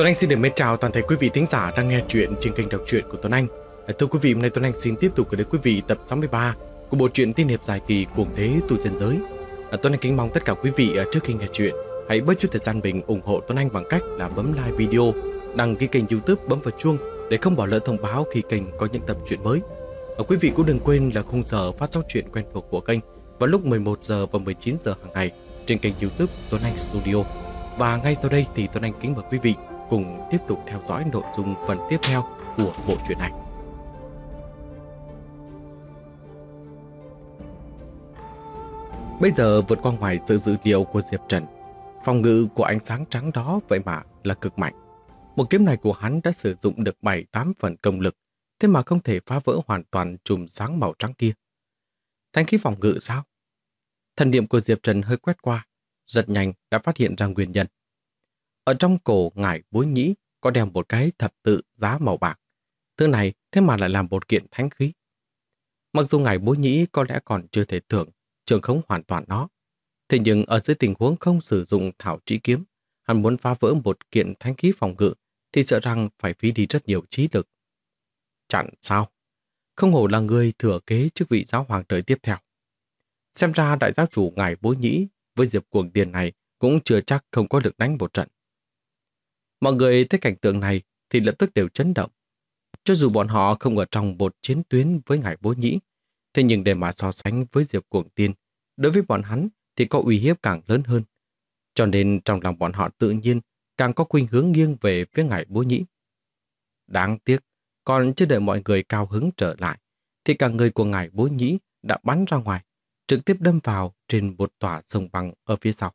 Tuấn Anh xin được mến chào toàn thể quý vị thính giả đang nghe chuyện trên kênh đọc truyện của Tuấn Anh. Thưa quý vị, hôm nay Tuấn Anh xin tiếp tục gửi đến quý vị tập 63 của bộ truyện tiên hiệp dài kỳ Cuồng Đế Tu Chân Giới. Tuấn Anh kính mong tất cả quý vị trước khi nghe chuyện hãy bớt chút thời gian mình ủng hộ Tuấn Anh bằng cách là bấm like video, đăng ký kênh YouTube, bấm vào chuông để không bỏ lỡ thông báo khi kênh có những tập truyện mới. Quý vị cũng đừng quên là khung giờ phát sóng truyện quen thuộc của kênh vào lúc 11 giờ và 19 giờ hàng ngày trên kênh YouTube Tuấn Anh Studio. Và ngay sau đây thì Tuấn Anh kính mời quý vị cùng tiếp tục theo dõi nội dung phần tiếp theo của bộ truyện này. Bây giờ vượt qua ngoài sự dự liệu của Diệp Trần, phòng ngự của ánh sáng trắng đó vậy mà là cực mạnh. Một kiếm này của hắn đã sử dụng được 7-8 phần công lực, thế mà không thể phá vỡ hoàn toàn chùm sáng màu trắng kia. Thanh khí phòng ngự sao? Thần niệm của Diệp Trần hơi quét qua, rất nhanh đã phát hiện ra nguyên nhân. Ở trong cổ ngải Bối Nhĩ có đeo một cái thập tự giá màu bạc. Thứ này thế mà lại làm một kiện thánh khí. Mặc dù ngải Bối Nhĩ có lẽ còn chưa thể trường khống hoàn toàn nó, thế nhưng ở dưới tình huống không sử dụng thảo trĩ kiếm, hắn muốn phá vỡ một kiện thánh khí phòng ngự thì sợ rằng phải phí đi rất nhiều trí lực. Chẳng sao, không hổ là người thừa kế chức vị giáo hoàng đời tiếp theo. Xem ra đại giáo chủ ngải Bối Nhĩ với Diệp Cuồng Tiền này cũng chưa chắc không có lực đánh một trận. Mọi người thấy cảnh tượng này thì lập tức đều chấn động. Cho dù bọn họ không ở trong một chiến tuyến với ngải Bối Nhĩ, thế nhưng để mà so sánh với Diệp Cuồng Tiên, đối với bọn hắn thì có uy hiếp càng lớn hơn. Cho nên trong lòng bọn họ tự nhiên càng có khuynh hướng nghiêng về phía ngải Bối Nhĩ. Đáng tiếc, còn chưa đợi mọi người cao hứng trở lại, thì cả người của ngải Bối Nhĩ đã bắn ra ngoài, trực tiếp đâm vào trên một tòa sông băng ở phía sau.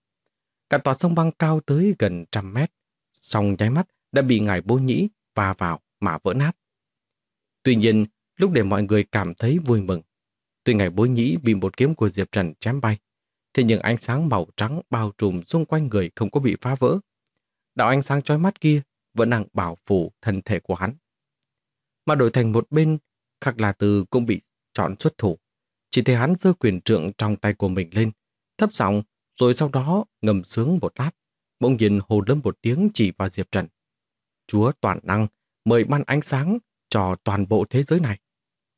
Cả tòa sông băng cao tới gần 100 mét, song nháy mắt đã bị ngải Bối Nhĩ va vào mà vỡ nát. Tuy nhiên, lúc để mọi người cảm thấy vui mừng, tuy ngải Bối Nhĩ bị một kiếm của Diệp Trần chém bay, thế nhưng ánh sáng màu trắng bao trùm xung quanh người không có bị phá vỡ. Đạo ánh sáng chói mắt kia vẫn đang bảo phủ thân thể của hắn. Mà đổi thành một bên, Khắc La Tư cũng bị chọn xuất thủ. Chỉ thấy hắn giơ quyền trượng trong tay của mình lên, thấp giọng, rồi sau đó ngầm sướng một lát, bỗng nhiên hô lớn một tiếng chỉ vào Diệp Trần. Chúa toàn năng, mời ban ánh sáng cho toàn bộ thế giới này.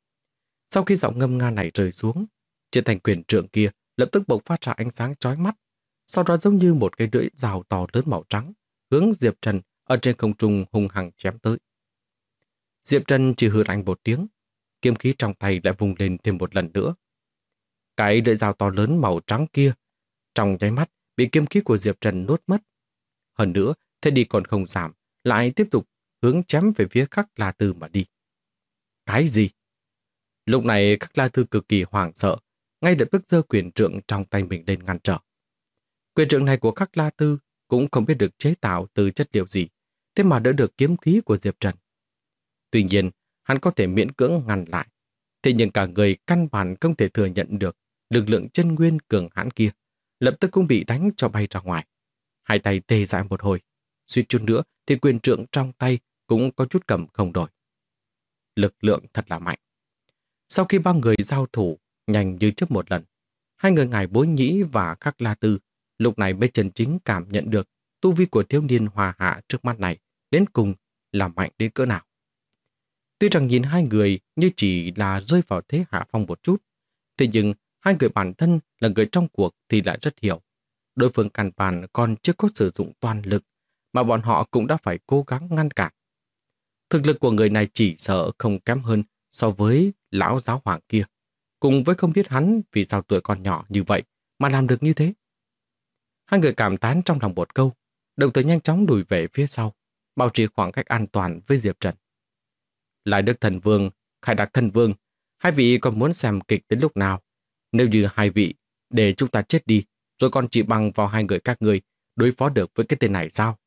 Sau khi giọng ngâm nga này rơi xuống, trên thành quyền trượng kia lập tức bộc phát ra ánh sáng chói mắt, sau đó giống như một cái lưỡi dao to lớn màu trắng, hướng Diệp Trần ở trên không trung hung hăng chém tới. Diệp Trần chỉ hừ lạnh một tiếng, kiếm khí trong tay lại vùng lên thêm một lần nữa. Cái lưỡi dao to lớn màu trắng kia trong nháy mắt bị kiếm khí của Diệp Trần nuốt mất. Hơn nữa, thế đi còn không giảm, lại tiếp tục hướng chém về phía Khắc La Tư mà đi. Cái gì? Lúc này Khắc La Tư cực kỳ hoảng sợ, ngay lập tức giơ quyền trượng trong tay mình lên ngăn trở. Quyền trượng này của Khắc La Tư cũng không biết được chế tạo từ chất liệu gì, thế mà đỡ được kiếm khí của Diệp Trần. Tuy nhiên, hắn có thể miễn cưỡng ngăn lại, thế nhưng cả người căn bản không thể thừa nhận được lực lượng chân nguyên cường hãn kia, lập tức cũng bị đánh cho bay ra ngoài. Hai tay tê dại một hồi, suýt chút nữa thì quyền trượng trong tay cũng có chút cầm không đổi. Lực lượng thật là mạnh. Sau khi ba người giao thủ nhanh như trước một lần, hai người ngải Bối Nhĩ và Khắc La Tư lúc này mới chân chính cảm nhận được tu vi của thiếu niên hòa hạ trước mắt này đến cùng là mạnh đến cỡ nào. Tuy rằng nhìn hai người như chỉ là rơi vào thế hạ phong một chút, thế nhưng hai người bản thân là người trong cuộc thì lại rất hiểu. Đối phương căn bản còn chưa có sử dụng toàn lực, mà bọn họ cũng đã phải cố gắng ngăn cản. Thực lực của người này chỉ sợ không kém hơn so với lão giáo hoàng kia, cùng với không biết hắn vì sao tuổi còn nhỏ như vậy mà làm được như thế. Hai người cảm tán trong lòng một câu, đồng thời nhanh chóng lùi về phía sau, bảo trì khoảng cách an toàn với Diệp Trần. Lại Đức Thần Vương, Khải Đạc Thần Vương, hai vị còn muốn xem kịch đến lúc nào? Nếu như hai vị để chúng ta chết đi, rồi còn chỉ bằng vào hai người các ngươi đối phó được với cái tên này sao?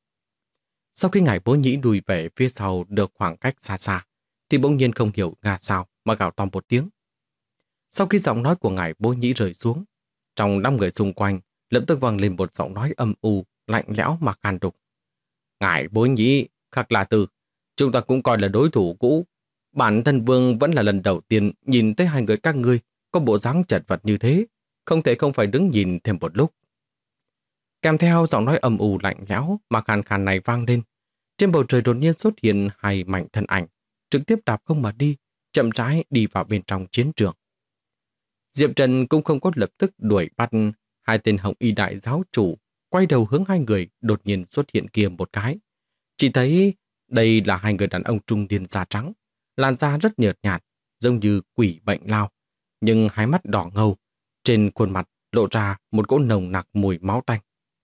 Sau khi ngải Bối Nhĩ lùi về phía sau được khoảng cách xa xa, thì bỗng nhiên không hiểu ngà sao mà gào to một tiếng. Sau khi giọng nói của ngải Bối Nhĩ rơi xuống, trong 5 người xung quanh lập tức vang lên một giọng nói âm u, lạnh lẽo mà khan đục. Ngải Bối Nhĩ, Khắc La Tư, chúng ta cũng coi là đối thủ cũ. Bản thân Vương vẫn là lần đầu tiên nhìn thấy hai người các ngươi có bộ dáng chật vật như thế, không thể không phải đứng nhìn thêm một lúc. Kèm theo giọng nói âm u lạnh lẽo mà khàn khàn này vang lên. Trên bầu trời đột nhiên xuất hiện hai mảnh thân ảnh, trực tiếp đạp không mà đi, chậm rãi đi vào bên trong chiến trường. Diệp Trần cũng không có lập tức đuổi bắt hai tên hồng y đại giáo chủ, quay đầu hướng hai người đột nhiên xuất hiện kia một cái. Chỉ thấy đây là hai người đàn ông trung niên da trắng, làn da rất nhợt nhạt, giống như quỷ bệnh lao, nhưng hai mắt đỏ ngầu, trên khuôn mặt lộ ra một cỗ nồng nặc mùi máu tanh.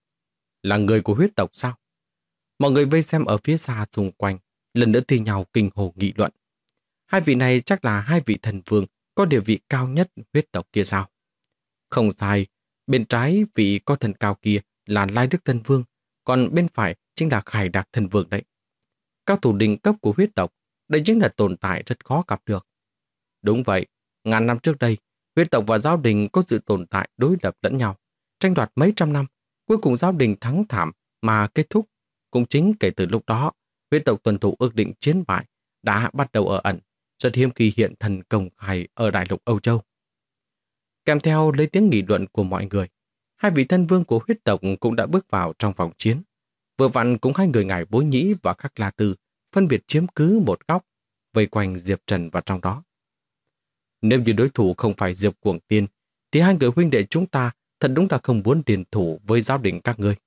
Là người của huyết tộc sao? Mọi người vây xem ở phía xa xung quanh, lần nữa thi nhau kinh hồ nghị luận. Hai vị này chắc là hai vị thần vương có địa vị cao nhất huyết tộc kia sao? Không sai, bên trái vị có thần cao kia là Lai Đức Thần Vương, còn bên phải chính là Khải Đạc Thần Vương đấy. Cao thủ đỉnh cấp của huyết tộc, đây chính là tồn tại rất khó gặp được. Đúng vậy, ngàn năm trước đây, huyết tộc và giáo đình có sự tồn tại đối lập lẫn nhau, tranh đoạt mấy trăm năm, cuối cùng giáo đình thắng thảm mà kết thúc. Cũng chính kể từ lúc đó, huyết tộc tuân thủ ước định chiến bại đã bắt đầu ở ẩn, rất hiếm khi hiện thần công khai ở đại lục Âu Châu. Kèm theo lấy tiếng nghị luận của mọi người, hai vị thân vương của huyết tộc cũng đã bước vào trong vòng chiến. Vừa vặn cũng hai người ngài Bối Nhĩ và Khắc La Tư phân biệt chiếm cứ một góc, vây quanh Diệp Trần vào trong đó. Nếu như đối thủ không phải Diệp Cuồng Tiên, thì hai người huynh đệ chúng ta thật đúng là không muốn điền thủ với giáo đình các ngươi.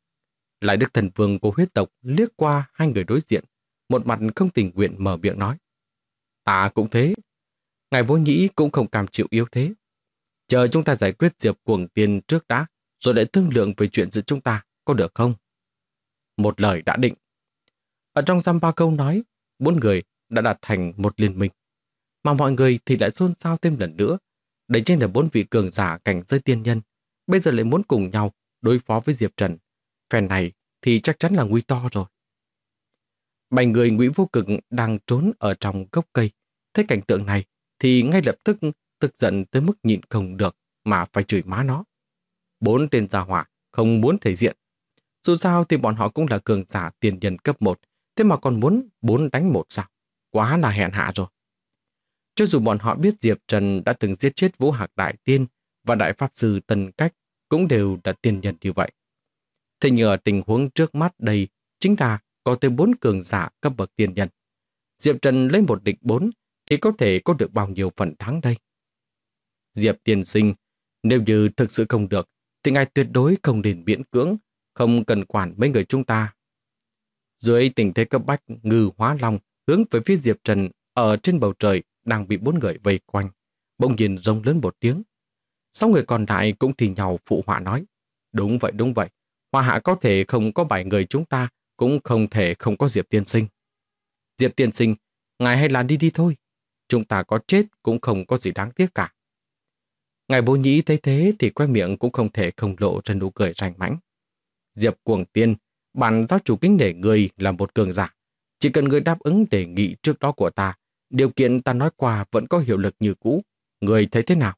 Lại Đức Thần Vương của huyết tộc liếc qua hai người đối diện, một mặt không tình nguyện mở miệng nói. Ta cũng thế. Ngài Bối Nhĩ cũng không cam chịu yếu thế. Chờ chúng ta giải quyết Diệp Cuồng Tiên trước đã, rồi lại thương lượng về chuyện giữa chúng ta, có được không? Một lời đã định. Ở trong dăm ba câu nói, bốn người đã đạt thành một liên minh. Mà mọi người thì lại xôn xao thêm lần nữa. Đấy chính là bốn vị cường giả cảnh giới tiên nhân, bây giờ lại muốn cùng nhau đối phó với Diệp Trần. Phen này thì chắc chắn là nguy to rồi. Bảy người Ngụy Vô Cực đang trốn ở trong gốc cây. Thấy cảnh tượng này thì ngay lập tức tức giận tới mức nhịn không được mà phải chửi má nó. Bốn tên gia hỏa không muốn thể diện. Dù sao thì bọn họ cũng là cường giả tiền nhân cấp 1, thế mà còn muốn 4 đánh 1 sao? Quá là hèn hạ rồi. Cho dù bọn họ biết Diệp Trần đã từng giết chết Vũ Hạc Đại Tiên và Đại Pháp Sư Tần Cách cũng đều là tiền nhân như vậy. Thế nhưng ở tình huống trước mắt đây chính là có tới 4 cường giả cấp bậc tiền nhân. Diệp Trần lấy 1 địch 4 thì có thể có được bao nhiêu phần thắng đây? Diệp tiên sinh, nếu như thực sự không được thì ngài tuyệt đối không nên miễn cưỡng, không cần quản mấy người chúng ta. Dưới tình thế cấp bách, Ngư Hóa Long hướng về phía Diệp Trần ở trên bầu trời đang bị 4 người vây quanh, bỗng nhiên rống lớn một tiếng. 6 người còn lại cũng thì nhau phụ họa nói. Đúng vậy. Hoa hạ có thể không có 7 người chúng ta, cũng không thể không có Diệp tiên sinh. Diệp tiên sinh, ngài hay là đi thôi. Chúng ta có chết cũng không có gì đáng tiếc cả. Ngài Bố Nhĩ thấy thế thì quay miệng cũng không thể không lộ ra nụ cười rành mãnh. Diệp Cuồng Tiên, bản giáo chủ kính nể người là một cường giả. Chỉ cần người đáp ứng đề nghị trước đó của ta, điều kiện ta nói qua vẫn có hiệu lực như cũ. Người thấy thế nào?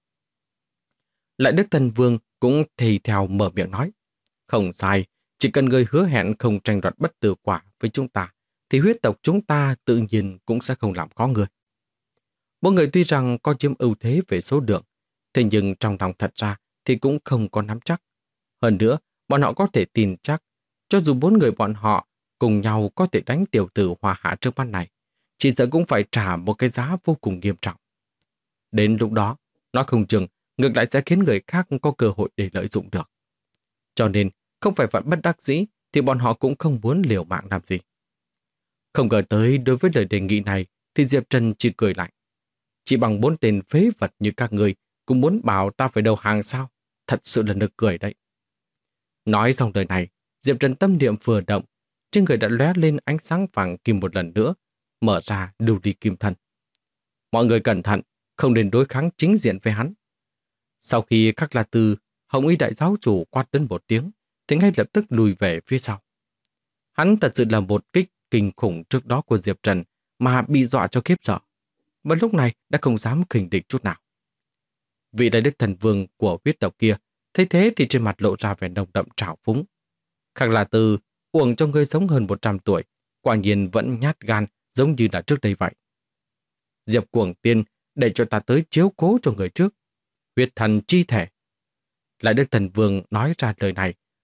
Lại Đức Thần Vương cũng thì theo mở miệng nói. Không sai, chỉ cần người hứa hẹn không tranh đoạt bất tử quả với chúng ta, thì huyết tộc chúng ta tự nhiên cũng sẽ không làm khó người. Mỗi người tuy rằng có chiếm ưu thế về số lượng, thế nhưng trong lòng thật ra thì cũng không có nắm chắc. Hơn nữa, bọn họ có thể tin chắc, cho dù 4 người bọn họ cùng nhau có thể đánh tiểu tử Hoa Hạ trước mắt này, chỉ sợ cũng phải trả một cái giá vô cùng nghiêm trọng. Đến lúc đó, nó không chừng ngược lại sẽ khiến người khác có cơ hội để lợi dụng được. Cho nên, không phải vẫn bất đắc dĩ thì bọn họ cũng không muốn liều mạng làm gì. Không ngờ tới đối với lời đề nghị này thì Diệp Trần chỉ cười lạnh. Chỉ bằng 4 tên phế vật như các người cũng muốn bảo ta phải đầu hàng sao? Thật sự là nực cười đấy. Nói xong lời này, Diệp Trần tâm niệm vừa động, trên người đã lóe lên ánh sáng vàng kim một lần nữa, mở ra lưu đi kim thân. Mọi người cẩn thận, không nên đối kháng chính diện với hắn. Sau khi Khắc La Tư, Hồng Y đại giáo chủ quát đến một tiếng, thì ngay lập tức lùi về phía sau. Hắn thật sự là một kích kinh khủng trước đó của Diệp Trần mà bị dọa cho khiếp sợ. Và lúc này đã không dám khinh địch chút nào. Vị đại đức thần vương của huyết tộc kia thấy thế thì trên mặt lộ ra vẻ nồng đậm trào phúng. Khắc La Tư uổng cho ngươi sống hơn 100 tuổi, quả nhiên vẫn nhát gan giống như là trước đây vậy. Diệp Cuồng Tiên, để cho ta tới chiếu cố cho người trước. Huyết thần chi thể. Lại đức thần vương nói ra lời này,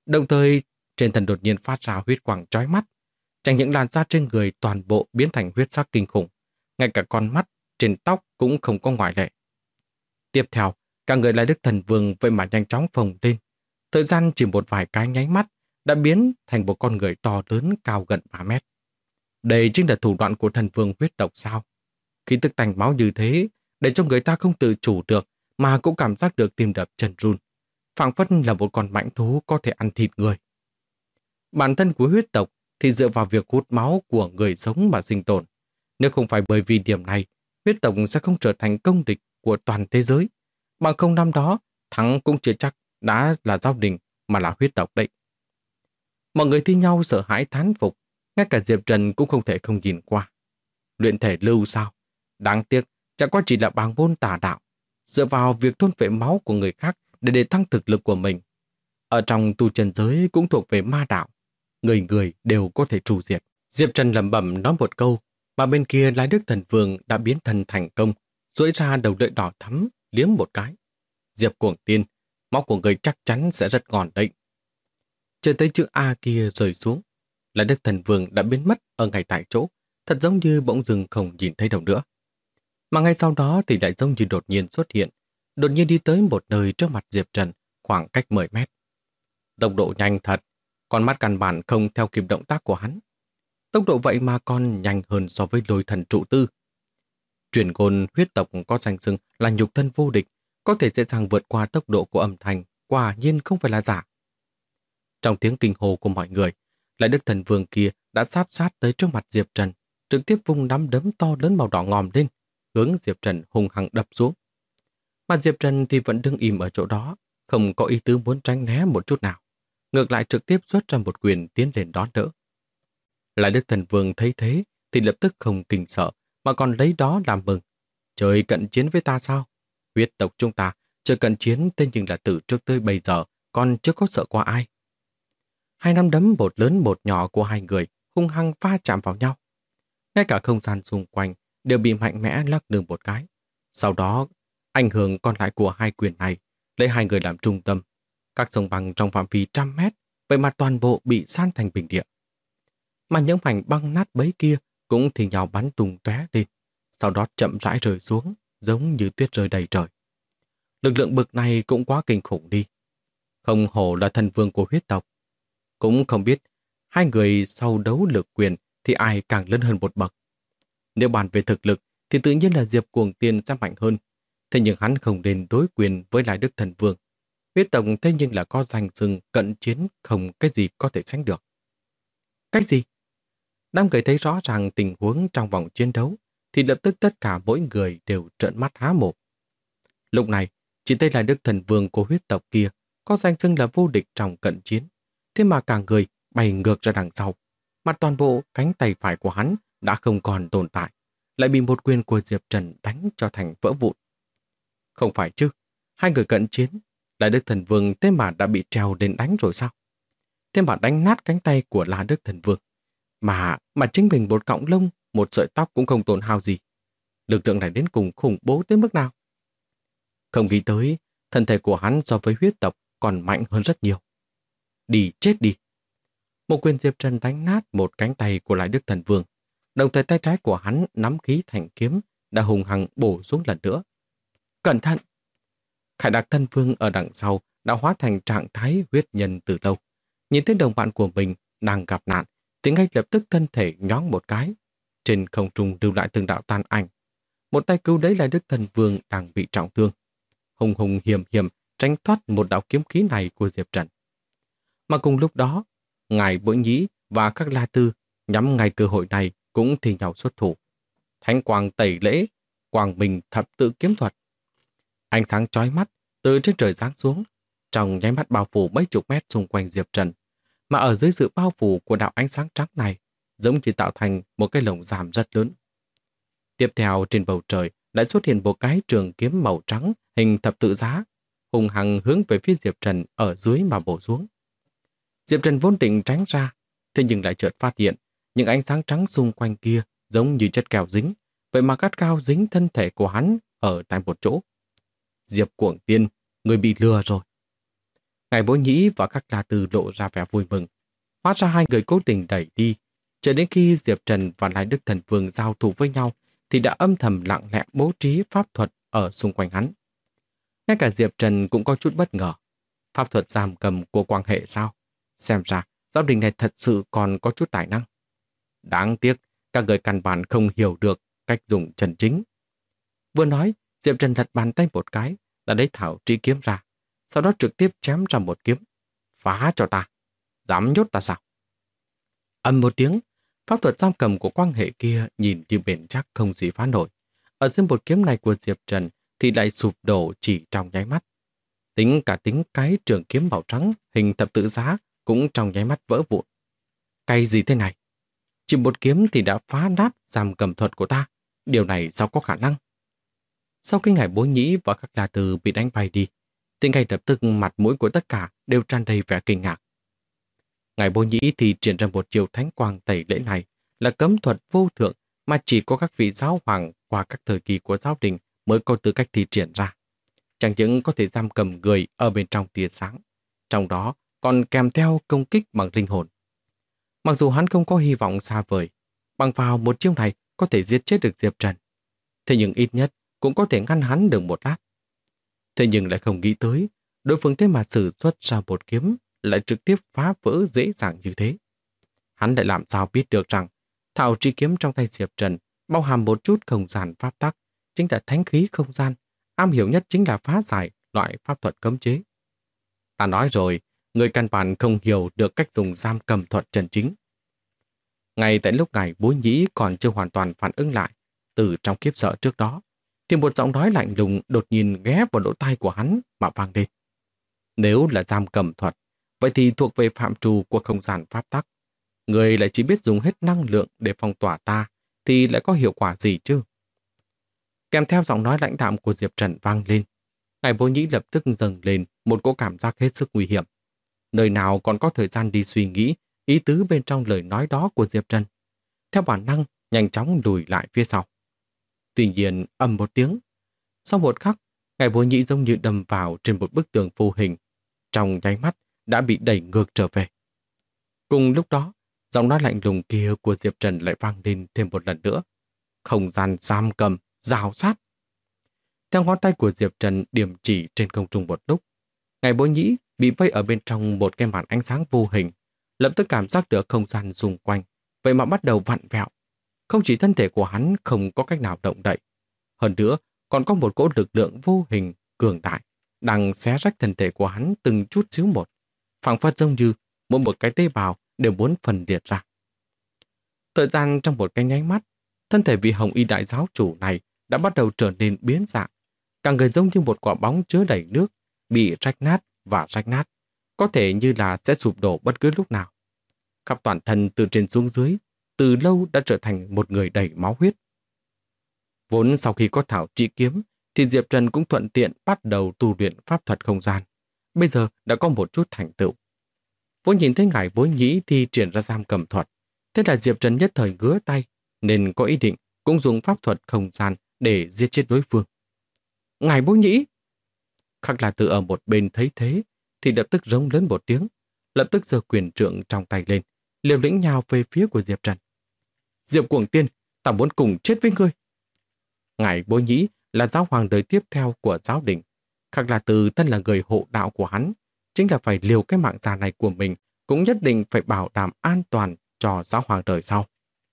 Đồng thời, trên thân đột nhiên phát ra huyết quang chói mắt. Chẳng những làn da trên người toàn bộ biến thành huyết sắc kinh khủng, ngay cả con mắt trên tóc cũng không có ngoại lệ. Tiếp theo, cả người Lai Đức Thần Vương vậy mà nhanh chóng phồng lên. Thời gian chỉ một vài cái nháy mắt đã biến thành một con người to lớn cao gần 3 mét. Đây chính là thủ đoạn của thần vương huyết tộc sao? Khi tức tanh máu như thế, để cho người ta không tự chủ được mà cũng cảm giác được tim đập chân run. Phảng phất là một con mãnh thú có thể ăn thịt người. Bản thân của huyết tộc thì dựa vào việc hút máu của người sống mà sinh tồn. Nếu không phải bởi vì điểm này, huyết tộc sẽ không trở thành công địch của toàn thế giới. Bằng không năm đó, thắng cũng chưa chắc đã là Giao Đình mà là huyết tộc đấy. Mọi người thi nhau sợ hãi thán phục, ngay cả Diệp Trần cũng không thể không nhìn qua. Luyện thể lưu sao? Đáng tiếc, chẳng qua chỉ là bàng môn tà đạo, dựa vào việc thôn phệ máu của người khác để tăng thực lực của mình. Ở trong tu chân giới cũng thuộc về ma đạo, người người đều có thể tru diệt. Diệp Trần lẩm bẩm nói một câu, mà bên kia Lai Đức Thần Vương đã biến thân thành công, duỗi ra đầu lưỡi đỏ thắm, liếm một cái. Diệp Cuồng Tiên, máu của người chắc chắn sẽ rất ngon đấy. Chờ tới chữ A kia rơi xuống, Lai Đức Thần Vương đã biến mất ở ngay tại chỗ, thật giống như bỗng dưng không nhìn thấy đâu nữa. Mà ngay sau đó thì lại giống như đột nhiên xuất hiện, đột nhiên đi tới một nơi trước mặt Diệp Trần, khoảng cách 10 mét. Tốc độ nhanh thật, con mắt căn bản không theo kịp động tác của hắn. Tốc độ vậy mà còn nhanh hơn so với Lôi Thần trụ tư. Truyền ngôn huyết tộc có danh xưng là nhục thân vô địch, có thể dễ dàng vượt qua tốc độ của âm thanh, quả nhiên không phải là giả. Trong tiếng kinh hồ của mọi người, Lai Đức Thần Vương kia đã sáp sát tới trước mặt Diệp Trần, trực tiếp vung nắm đấm to lớn màu đỏ ngòm lên, hướng Diệp Trần hung hăng đập xuống. Mà Diệp Trần thì vẫn đứng im ở chỗ đó, không có ý tứ muốn tránh né một chút nào. Ngược lại trực tiếp xuất ra một quyền tiến lên đón đỡ. Lai Đức Thần Vương thấy thế thì lập tức không kinh sợ, mà còn lấy đó làm mừng. Trời cận chiến với ta sao? Huyết tộc chúng ta trời cận chiến, thế nhưng là từ trước tới bây giờ còn chưa có sợ qua ai. Hai nắm đấm một lớn một nhỏ của hai người hung hăng va chạm vào nhau. Ngay cả không gian xung quanh đều bị mạnh mẽ lắc lư một cái. Sau đó, ảnh hưởng còn lại của hai quyền này lấy hai người làm trung tâm. Các sông băng trong phạm vi 100 mét, vậy mà toàn bộ bị san thành bình địa. Mà những mảnh băng nát bấy kia cũng thì nhau bắn tung tóe lên, sau đó chậm rãi rơi xuống, giống như tuyết rơi đầy trời. Lực lượng bực này cũng quá kinh khủng đi. Không hổ là thần vương của huyết tộc. Cũng không biết hai người sau đấu lực quyền thì ai càng lớn hơn một bậc. Nếu bàn về thực lực thì tự nhiên là Diệp Cuồng Tiên sẽ mạnh hơn. Thế nhưng hắn không nên đối quyền với Lai Đức Thần Vương. Huyết tộc thế nhưng là có danh xưng cận chiến, không cái gì có thể sánh được. Cái gì? Đám người thấy rõ ràng tình huống trong vòng chiến đấu thì lập tức tất cả mỗi người đều trợn mắt há mồm. Lúc này, chỉ thấy Lai Đức Thần Vương của huyết tộc kia có danh xưng là vô địch trong cận chiến. Thế mà cả người bay ngược ra đằng sau, mà toàn bộ cánh tay phải của hắn đã không còn tồn tại, lại bị một quyền của Diệp Trần đánh cho thành vỡ vụn. Không phải chứ, hai người cận chiến, Lai Đức Thần Vương thế mà đã bị treo đến đánh rồi sao? Thế mà đánh nát cánh tay của Lai Đức Thần Vương. Mà chính mình một cọng lông, một sợi tóc cũng không tổn hao gì. Lực lượng này đến cùng khủng bố tới mức nào? Không nghĩ tới, thân thể của hắn so với huyết tộc còn mạnh hơn rất nhiều. Đi, chết đi. Một quyền Diệp Trần đánh nát một cánh tay của Lai Đức Thần Vương. Đồng thời tay trái của hắn nắm khí thành kiếm đã hùng hăng bổ xuống lần nữa. Cẩn thận! Khải Đạc Thần Vương ở đằng sau đã hóa thành trạng thái huyết nhân từ lâu. Nhìn thấy đồng bạn của mình đang gặp nạn thì ngay lập tức thân thể nhoáng một cái. Trên không trung lưu lại từng đạo tàn ảnh. Một tay cứu lấy Lai Đức Thần Vương đang bị trọng thương. Hùng hùng hiểm hiểm tránh thoát một đạo kiếm khí này của Diệp Trần. Mà cùng lúc đó, Ngài Bội Nhĩ và các La Tư nhắm ngay cơ hội này cũng thi nhau xuất thủ. Thánh quang tẩy lễ, quang minh thập tự kiếm thuật. Ánh sáng chói mắt từ trên trời giáng xuống, trong nháy mắt bao phủ mấy chục mét xung quanh Diệp Trần, mà ở dưới sự bao phủ của đạo ánh sáng trắng này, giống như tạo thành một cái lồng giam rất lớn. Tiếp theo trên bầu trời lại xuất hiện một cái trường kiếm màu trắng hình thập tự giá, hùng hăng hướng về phía Diệp Trần ở dưới mà bổ xuống. Diệp Trần vốn định tránh ra, thế nhưng lại chợt phát hiện những ánh sáng trắng xung quanh kia giống như chất keo dính, vậy mà gắt gao dính thân thể của hắn ở tại một chỗ. Diệp Cuồng Tiên, người bị lừa rồi. Ngài Bố Nhĩ và các La Tư lộ ra vẻ vui mừng. Hóa ra hai người cố tình đẩy đi. Cho đến khi Diệp Trần và Lai Đức Thần Vương giao thủ với nhau thì đã âm thầm lặng lẽ bố trí pháp thuật ở xung quanh hắn. Ngay cả Diệp Trần cũng có chút bất ngờ. Pháp thuật giam cầm của quan hệ sao? Xem ra giáo đình này thật sự còn có chút tài năng. Đáng tiếc, các người căn bản không hiểu được cách dùng chân chính. Vừa nói, Diệp Trần lật bàn tay một cái, đã lấy thảo tri kiếm ra, sau đó trực tiếp chém ra một kiếm. Phá cho ta! Dám nhốt ta sao? Ầm một tiếng, pháp thuật giam cầm của quan hệ kia nhìn như bền chắc không gì phá nổi. Ở trên một kiếm này của Diệp Trần thì lại sụp đổ chỉ trong nháy mắt. Tính cái trường kiếm màu trắng hình thập tự giá cũng trong nháy mắt vỡ vụn. Cái gì thế này? Chỉ một kiếm thì đã phá nát giam cầm thuật của ta. Điều này sao có khả năng? Sau khi ngài Bố Nhĩ và các La Tư bị đánh bay đi, thì ngay lập tức mặt mũi của tất cả đều tràn đầy vẻ kinh ngạc. Ngài Bố Nhĩ thì triển ra một chiêu thánh quang tẩy lễ này là cấm thuật vô thượng mà chỉ có các vị giáo hoàng qua các thời kỳ của giáo đình mới có tư cách thi triển ra. Chẳng những có thể giam cầm người ở bên trong tia sáng, trong đó còn kèm theo công kích bằng linh hồn. Mặc dù hắn không có hy vọng xa vời, bằng vào một chiêu này có thể giết chết được Diệp Trần, thế nhưng ít nhất cũng có thể ngăn hắn được một lát. Thế nhưng lại không nghĩ tới, đối phương thế mà sử xuất ra một kiếm lại trực tiếp phá vỡ dễ dàng như thế. Hắn lại làm sao biết được rằng thảo tri kiếm trong tay Diệp Trần bao hàm một chút không gian pháp tắc, chính là thánh khí không gian, am hiểu nhất chính là phá giải loại pháp thuật cấm chế. Ta nói rồi, người căn bản không hiểu được cách dùng giam cầm thuật chân chính. Ngay tại lúc ngài Bố Nhĩ còn chưa hoàn toàn phản ứng lại, từ trong kiếp sợ trước đó, thì một giọng nói lạnh lùng đột nhiên ghé vào lỗ tai của hắn mà vang lên. Nếu là giam cầm thuật, vậy thì thuộc về phạm trù của không gian pháp tắc. Người lại chỉ biết dùng hết năng lượng để phong tỏa ta, thì lại có hiệu quả gì chứ? Kèm theo giọng nói lãnh đạm của Diệp Trần vang lên, ngài Bố Nhĩ lập tức dâng lên một cỗ cảm giác hết sức nguy hiểm. Nơi nào còn có thời gian đi suy nghĩ ý tứ bên trong lời nói đó của Diệp Trần. Theo bản năng, nhanh chóng lùi lại phía sau. Tuy nhiên, ầm một tiếng. Sau một khắc, ngài Bố Nhĩ giống như đâm vào trên một bức tường vô hình. Trong nháy mắt, đã bị đẩy ngược trở về. Cùng lúc đó, giọng nói lạnh lùng kia của Diệp Trần lại vang lên thêm một lần nữa. Không gian giam cầm, rào sát. Theo ngón tay của Diệp Trần điểm chỉ trên không trung một lúc, ngài Bố Nhĩ bị vây ở bên trong một cái màn ánh sáng vô hình, lập tức cảm giác được không gian xung quanh, vậy mà bắt đầu vặn vẹo. Không chỉ thân thể của hắn không có cách nào động đậy, hơn nữa còn có một cỗ lực lượng vô hình cường đại đang xé rách thân thể của hắn từng chút xíu một, phảng phất giống như mỗi một cái tế bào đều muốn phân liệt ra. Thời gian trong một cái nháy mắt, thân thể vị Hồng Y đại giáo chủ này đã bắt đầu trở nên biến dạng, cả người giống như một quả bóng chứa đầy nước, bị rách nát và rách nát, có thể như là sẽ sụp đổ bất cứ lúc nào. Khắp toàn thân từ trên xuống dưới, từ lâu đã trở thành một người đầy máu huyết. Vốn sau khi có thảo trị kiếm, thì Diệp Trần cũng thuận tiện bắt đầu tu luyện pháp thuật không gian. Bây giờ đã có một chút thành tựu. Vốn nhìn thấy ngài Bố Nhĩ thì triển ra giam cầm thuật, thế là Diệp Trần nhất thời ngứa tay, nên có ý định cũng dùng pháp thuật không gian để giết chết đối phương. Ngài Bố Nhĩ! Khắc La Tư ở một bên thấy thế, thì lập tức rống lớn một tiếng, lập tức giơ quyền trượng trong tay lên, liều lĩnh nhào về phía của Diệp Trần. Diệp Cuồng Tiên, ta muốn cùng chết với ngươi. Ngài Bố Nhĩ là giáo hoàng đời tiếp theo của giáo đình. Khắc La Tư thân là người hộ đạo của hắn, chính là phải liều cái mạng già này của mình, cũng nhất định phải bảo đảm an toàn cho giáo hoàng đời sau.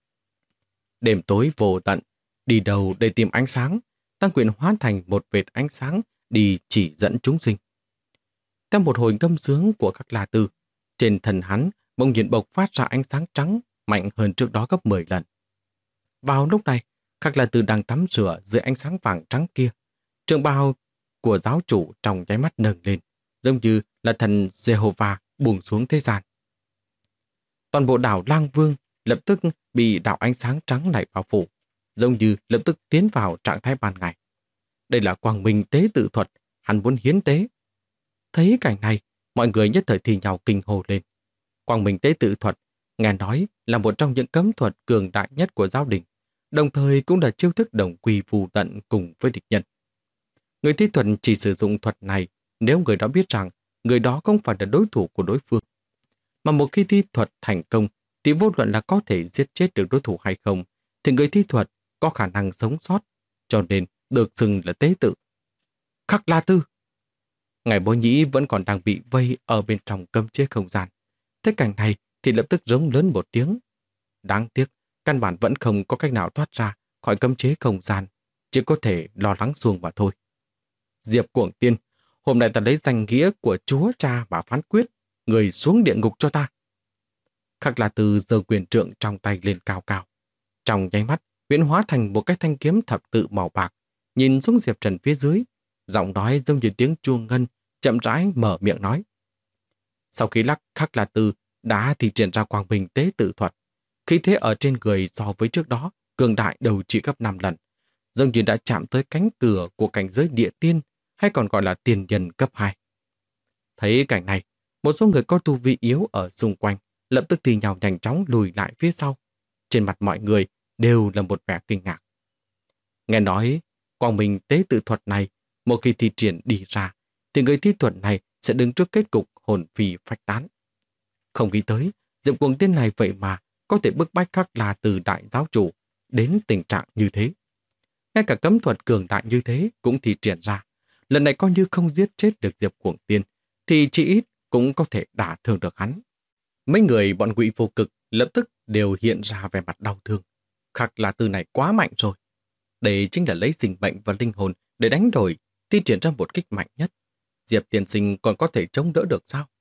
Đêm tối vô tận, đi đầu để tìm ánh sáng, tăng quyền hóa thành một vệt ánh sáng đi chỉ dẫn chúng sinh. Theo một hồi ngâm sướng của Khắc La Tư, trên thân hắn bỗng nhiên bộc phát ra ánh sáng trắng mạnh hơn trước đó gấp 10 lần. Vào lúc này, Khắc La Tư đang tắm rửa dưới ánh sáng vàng trắng kia. Trường bào của giáo chủ trong nháy mắt nâng lên, giống như là thần Jehovah buông xuống thế gian. Toàn bộ đảo Lang Vương lập tức bị đạo ánh sáng trắng này bao phủ, giống như lập tức tiến vào trạng thái ban ngày. Đây là quang minh tế tự thuật, hắn muốn hiến tế. Thấy cảnh này, mọi người nhất thời thì nhào kinh hô lên. Quang minh tế tự thuật, nghe nói là một trong những cấm thuật cường đại nhất của giáo đình, đồng thời cũng là chiêu thức đồng quy vu tận cùng với địch nhân. Người thi thuật chỉ sử dụng thuật này nếu người đó biết rằng người đó không phải là đối thủ của đối phương. Mà một khi thi thuật thành công, thì vô luận là có thể giết chết được đối thủ hay không, thì người thi thuật có khả năng sống sót, cho nên được xưng là tế tự. Khắc La Tư! Ngài Bố Nhĩ vẫn còn đang bị vây ở bên trong cấm chế không gian. Thế cảnh này thì lập tức rống lớn một tiếng. Đáng tiếc, căn bản vẫn không có cách nào thoát ra khỏi cấm chế không gian, chỉ có thể lo lắng xuông mà thôi. Diệp Cuồng Tiên, hôm nay ta lấy danh nghĩa của chúa cha mà phán quyết, người xuống địa ngục cho ta. Khắc La Tư giơ quyền trượng trong tay lên cao cao. Trong nháy mắt, huyễn hóa thành một cái thanh kiếm thập tự màu bạc, nhìn xuống Diệp Trần phía dưới, giọng nói giống như tiếng chuông ngân, chậm rãi mở miệng nói. Sau khi Khắc La Tư đã thi triển ra quang minh tế tự thuật, khí thế ở trên người so với trước đó cường đại đầu chỉ gấp 5 lần, giống như đã chạm tới cánh cửa của cảnh giới địa tiên, hay còn gọi là tiền nhân cấp 2. Thấy cảnh này, một số người có tu vi yếu ở xung quanh lập tức thì nhào nhanh chóng lùi lại phía sau. Trên mặt mọi người đều là một vẻ kinh ngạc. Nghe nói, quang minh tế tự thuật này, một khi thi triển đi ra, thì người thi thuật này sẽ đứng trước kết cục hồn phi phách tán. Không nghĩ tới, Diệp Cuồng Tiên này vậy mà có thể bức bách Khắc La Tư đại giáo chủ đến tình trạng như thế. Ngay cả cấm thuật cường đại như thế cũng thi triển ra. Lần này coi như không giết chết được Diệp Cuồng Tiên, thì chỉ ít cũng có thể đả thương được hắn. Mấy người bọn Ngụy Vô Cực lập tức đều hiện ra vẻ mặt đau thương. Khắc La Tư này quá mạnh rồi. Đây chính là lấy sinh mệnh và linh hồn để đánh đổi, thi triển ra một kích mạnh nhất. Diệp tiên sinh còn có thể chống đỡ được sao?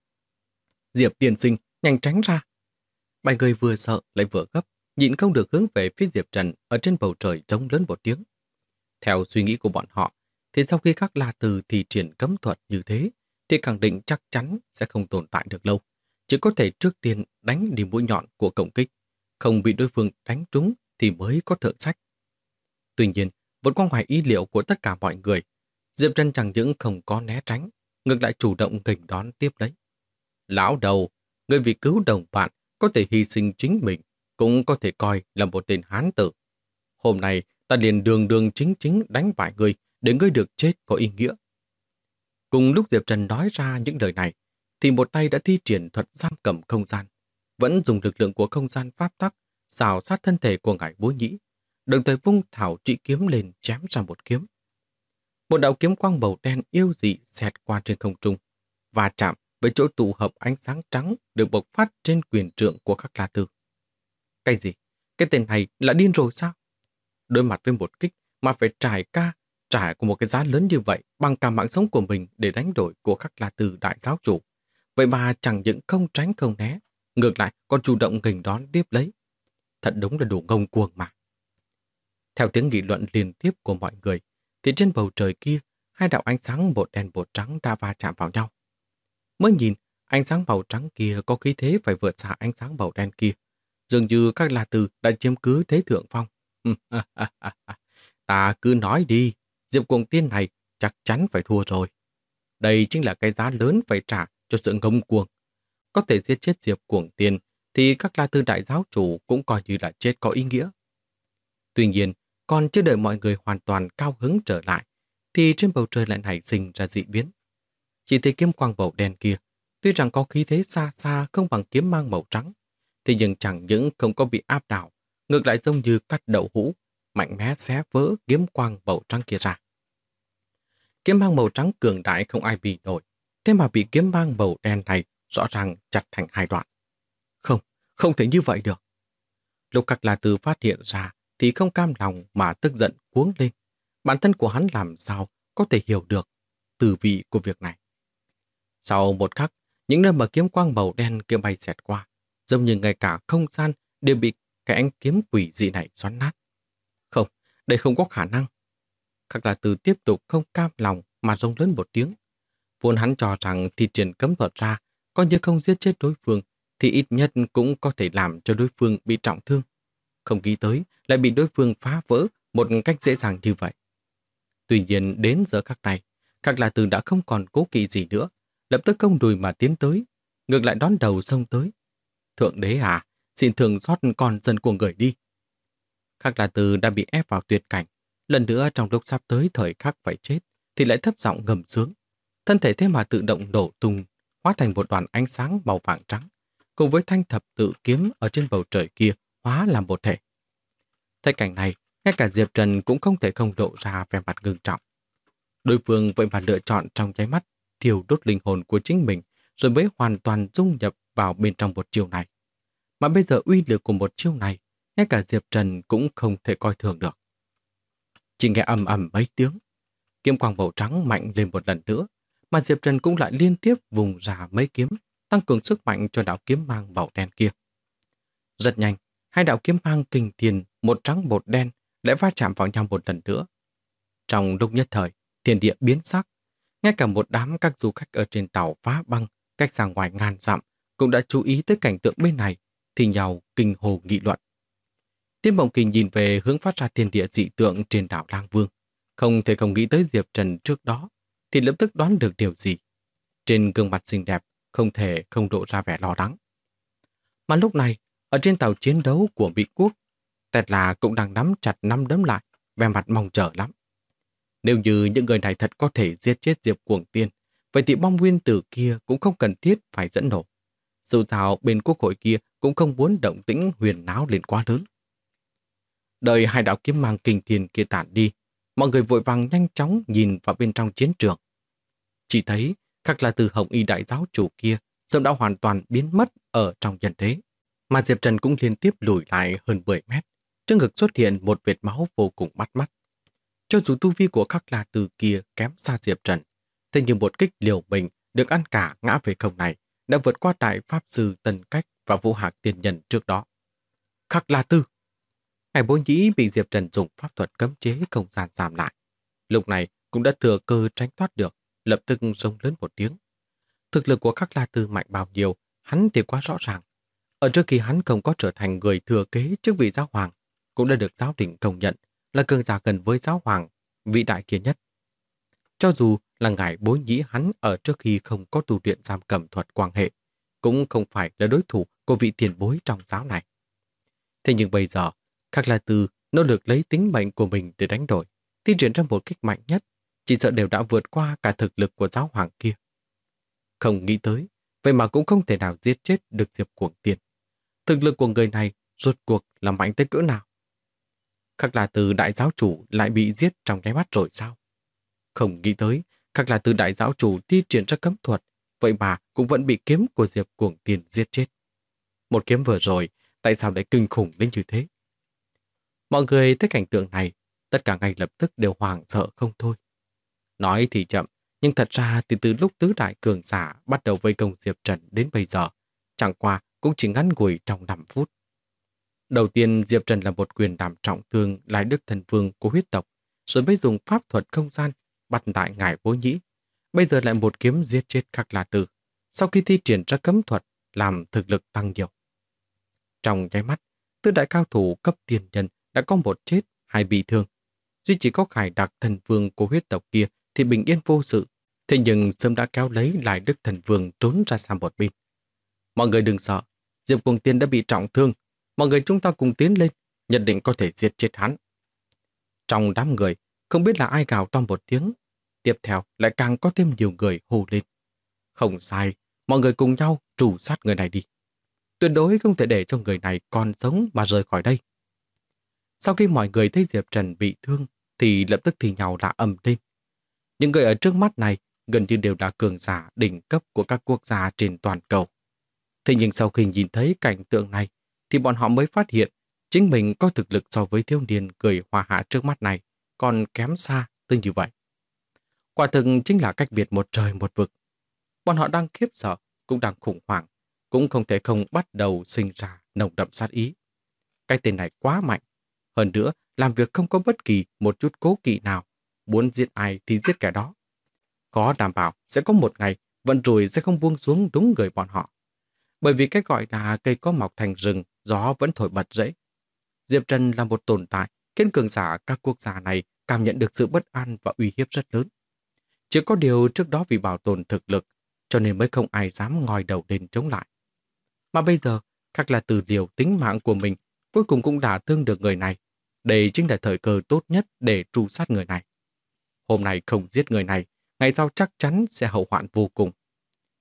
Diệp tiên sinh, nhanh tránh ra. Bảy người vừa sợ lại vừa gấp, nhịn không được hướng về phía Diệp Trần ở trên bầu trời trống lớn một tiếng. Theo suy nghĩ của bọn họ, thì sau khi Khắc La Tư thi triển cấm thuật như thế, thì khẳng định chắc chắn sẽ không tồn tại được lâu. Chỉ có thể trước tiên đánh đi mũi nhọn của công kích, không bị đối phương đánh trúng thì mới có thượng sách. Tuy nhiên, vượt qua ngoài ý liệu của tất cả mọi người, Diệp Trần chẳng những không có né tránh, ngược lại chủ động nghênh đón tiếp lấy. Lão đầu, người vì cứu đồng bạn có thể hy sinh chính mình, cũng có thể coi là một tên hán tử. Hôm nay ta liền đường đường chính chính đánh bại ngươi để ngươi được chết có ý nghĩa. Cùng lúc Diệp Trần nói ra những lời này, thì một tay đã thi triển thuật giam cầm không gian, vẫn dùng lực lượng của không gian pháp tắc xào sát thân thể của ngài Bố Nhĩ, đồng thời vung thảo trị kiếm lên chém ra một kiếm. Một đạo kiếm quang màu đen yêu dị xẹt qua trên không trung, và chạm với chỗ tụ hợp ánh sáng trắng được bộc phát trên quyền trượng của Khắc La Tư. Cái gì? Cái tên này là điên rồi sao? Đối mặt với một kích mà phải trải của một cái giá lớn như vậy bằng cả mạng sống của mình để đánh đổi của Khắc La Tư đại giáo chủ. Vậy mà chẳng những không tránh không né, ngược lại còn chủ động nghênh đón tiếp lấy. Thật đúng là đủ ngông cuồng mà. Theo tiếng nghị luận liên tiếp của mọi người, thì trên bầu trời kia, hai đạo ánh sáng bột đen bột trắng đã va chạm vào nhau. Mới nhìn, ánh sáng màu trắng kia có khí thế phải vượt xa ánh sáng màu đen kia. Dường như các La Tư đã chiếm cứ thế thượng phong. Ta cứ nói đi, Diệp Cuồng Tiên này chắc chắn phải thua rồi. Đây chính là cái giá lớn phải trả cho sự ngông cuồng. Có thể giết chết Diệp Cuồng Tiên thì các La Tư đại giáo chủ cũng coi như là chết có ý nghĩa. Tuy nhiên, còn chưa đợi mọi người hoàn toàn cao hứng trở lại, thì trên bầu trời lại nảy sinh ra dị biến. Chỉ thấy kiếm quang màu đen kia, tuy rằng có khí thế xa xa không bằng kiếm mang màu trắng, thì nhưng chẳng những không có bị áp đảo, ngược lại giống như cắt đậu hũ, mạnh mẽ xé vỡ kiếm quang màu trắng kia ra. Kiếm mang màu trắng cường đại không ai bị nổi, thế mà bị kiếm mang màu đen này rõ ràng chặt thành hai đoạn. Không thể như vậy được. Lúc Các La Tư phát hiện ra thì không cam lòng mà tức giận cuống lên. Bản thân của hắn làm sao có thể hiểu được từ vị của việc này. Sau một khắc, những nơi mà kiếm quang màu đen kia bay xẹt qua, giống như ngay cả không gian đều bị cái ánh kiếm quỷ dị này xoắn nát. Không, đây không có khả năng. Các La Tư tiếp tục không cam lòng mà rống lớn một tiếng. Vốn hắn cho rằng thi triển cấm thuật ra, coi như không giết chết đối phương, thì ít nhất cũng có thể làm cho đối phương bị trọng thương. Không nghĩ tới lại bị đối phương phá vỡ một cách dễ dàng như vậy. Tuy nhiên đến giờ khắc này, Các La Tư đã không còn cố kỵ gì nữa, lập tức không đùi mà tiến tới, ngược lại đón đầu xông tới. Thượng đế à, xin thương xót con dân của người đi. Các La Tư đã bị ép vào tuyệt cảnh, lần nữa trong lúc sắp tới thời khắc phải chết, thì lại thấp giọng ngầm sướng. Thân thể thế mà tự động nổ tung hóa thành một đoàn ánh sáng màu vàng trắng, cùng với thanh thập tự kiếm ở trên bầu trời kia hóa làm một thể. Thấy cảnh này, ngay cả Diệp Trần cũng không thể không lộ ra vẻ mặt ngưng trọng. Đối phương vậy mà lựa chọn trong nháy mắt thiêu đốt linh hồn của chính mình rồi mới hoàn toàn dung nhập vào bên trong một chiêu này. Mà bây giờ uy lực của một chiêu này, ngay cả Diệp Trần cũng không thể coi thường được. Chỉ nghe ầm ầm mấy tiếng, kiếm quang màu trắng mạnh lên một lần nữa, mà Diệp Trần cũng lại liên tiếp vùng ra mấy kiếm, tăng cường sức mạnh cho đạo kiếm mang màu đen kia. Rất nhanh, hai đạo kiếm mang kinh thiên, một trắng một đen, lại va chạm vào nhau một lần nữa. Trong lúc nhất thời, thiên địa biến sắc, ngay cả một đám các du khách ở trên tàu phá băng, cách xa ngoài ngàn dặm, cũng đã chú ý tới cảnh tượng bên này, thì nhau kinh hồ nghị luận. Tiết Mộng Kỳ nhìn về hướng phát ra thiên địa dị tượng trên đảo Lang Vương, không thể không nghĩ tới Diệp Trần trước đó, thì lập tức đoán được điều gì. Trên gương mặt xinh đẹp, không thể không lộ ra vẻ lo lắng. Mà lúc này, ở trên tàu chiến đấu của Mỹ Quốc, Tesla cũng đang nắm chặt nắm đấm lại, vẻ mặt mong chờ lắm. Nếu như những người này thật có thể giết chết Diệp Cuồng Tiên, vậy thì bom nguyên tử kia cũng không cần thiết phải dẫn nổ. Dù sao bên quốc hội kia cũng không muốn động tĩnh huyền náo lên quá lớn. Đợi hai đạo kiếm mang kinh thiên kia tản đi, mọi người vội vàng nhanh chóng nhìn vào bên trong chiến trường. Chỉ thấy Khắc La Từ Hồng Y đại giáo chủ kia sớm đã hoàn toàn biến mất ở trong nhân thế. Mà Diệp Trần cũng liên tiếp lùi lại hơn 10 mét. Trước ngực xuất hiện một vệt máu vô cùng bắt mắt. Cho dù tu vi của Khắc La Từ kia kém xa Diệp Trần, thế nhưng một kích liều mình được ăn cả ngã về không này đã vượt qua đại pháp sư Tần Cách và Vũ Hạc Tiên Nhân trước đó. Khắc La Từ! Hải Bố Nhĩ bị Diệp Trần dùng pháp thuật cấm chế không gian giảm lại. Lúc này cũng đã thừa cơ tránh thoát được, lập tức rống lớn một tiếng. Thực lực của Khắc La Từ mạnh bao nhiêu, hắn thì quá rõ ràng. Ở trước khi hắn không có trở thành người thừa kế chức vị giáo hoàng, cũng đã được giáo đình công nhận là cường giả gần với giáo hoàng, vị đại kia nhất. Cho dù là ngài Bố Nhĩ hắn ở trước khi không có tu luyện giam cầm thuật quan hệ, cũng không phải là đối thủ của vị tiền bối trong giáo này. Thế nhưng bây giờ, Khắc La Từ nỗ lực lấy tính mệnh của mình để đánh đổi, thi triển ra một kích mạnh nhất, chỉ sợ đều đã vượt qua cả thực lực của giáo hoàng kia. Không nghĩ tới, vậy mà cũng không thể nào giết chết được Diệp Cuồng Tiên. Thực lực của người này rốt cuộc là mạnh tới cỡ nào? Khắc La Từ đại giáo chủ lại bị giết trong nháy mắt rồi sao? Không nghĩ tới, Khắc La Từ đại giáo chủ thi triển ra cấm thuật, vậy mà cũng vẫn bị kiếm của Diệp Cuồng Tiên giết chết. Một kiếm vừa rồi, tại sao lại kinh khủng đến như thế? Mọi người thấy cảnh tượng này, tất cả ngay lập tức đều hoảng sợ không thôi. Nói thì chậm, nhưng thật ra thì từ lúc tứ đại cường giả bắt đầu vây công Diệp Trần đến bây giờ, chẳng qua cũng chỉ ngắn ngủi trong 5 phút. Đầu tiên Diệp Trần là một quyền đảm trọng thương Lai Đức Thần Vương của huyết tộc, rồi mới dùng pháp thuật không gian bắt lại ngài Bố Nhĩ. Bây giờ lại một kiếm giết chết Khắc La Từ, sau khi thi triển ra cấm thuật làm thực lực tăng nhiều. Trong nháy mắt, tứ đại cao thủ cấp tiền nhân đã có một chết, hai bị thương. Duy chỉ có Khải Đặc Thần Vương của huyết tộc kia thì bình yên vô sự, thế nhưng sớm đã kéo lấy Lai Đức Thần Vương trốn ra sang một bên. Mọi người đừng sợ, Diệp Cuồng Tiên đã bị trọng thương, mọi người chúng ta cùng tiến lên, nhất định có thể giết chết hắn. Trong đám người, không biết là ai gào to một tiếng, tiếp theo lại càng có thêm nhiều người hô lên. Không sai, mọi người cùng nhau trù sát người này đi. Tuyệt đối không thể để cho người này còn sống mà rời khỏi đây. Sau khi mọi người thấy Diệp Trần bị thương, thì lập tức thì nhau đã ầm lên. Những người ở trước mắt này gần như đều là cường giả đỉnh cấp của các quốc gia trên toàn cầu. Thế nhưng sau khi nhìn thấy cảnh tượng này, thì bọn họ mới phát hiện chính mình có thực lực so với thiếu niên cười hòa hạ trước mắt này còn kém xa tới như vậy. Quả thực chính là cách biệt một trời một vực. Bọn họ đang khiếp sợ, cũng đang khủng hoảng, cũng không thể không bắt đầu sinh ra nồng đậm sát ý. Cái tên này quá mạnh. Hơn nữa, làm việc không có bất kỳ một chút cố kỵ nào. Muốn giết ai thì giết kẻ đó. Có đảm bảo sẽ có một ngày vận rủi sẽ không buông xuống đúng người bọn họ. Bởi vì cái gọi là cây có mọc thành rừng, gió vẫn thổi bật rễ. Diệp Trần là một tồn tại khiến cường giả các quốc gia này cảm nhận được sự bất an và uy hiếp rất lớn. Chỉ có điều trước đó vì bảo tồn thực lực, cho nên mới không ai dám ngoi đầu lên chống lại. Mà bây giờ, Khắc La Từ liều tính mạng của mình, cuối cùng cũng đã thương được người này. Đây chính là thời cơ tốt nhất để tru sát người này. Hôm nay không giết người này, ngày sau chắc chắn sẽ hậu hoạn vô cùng.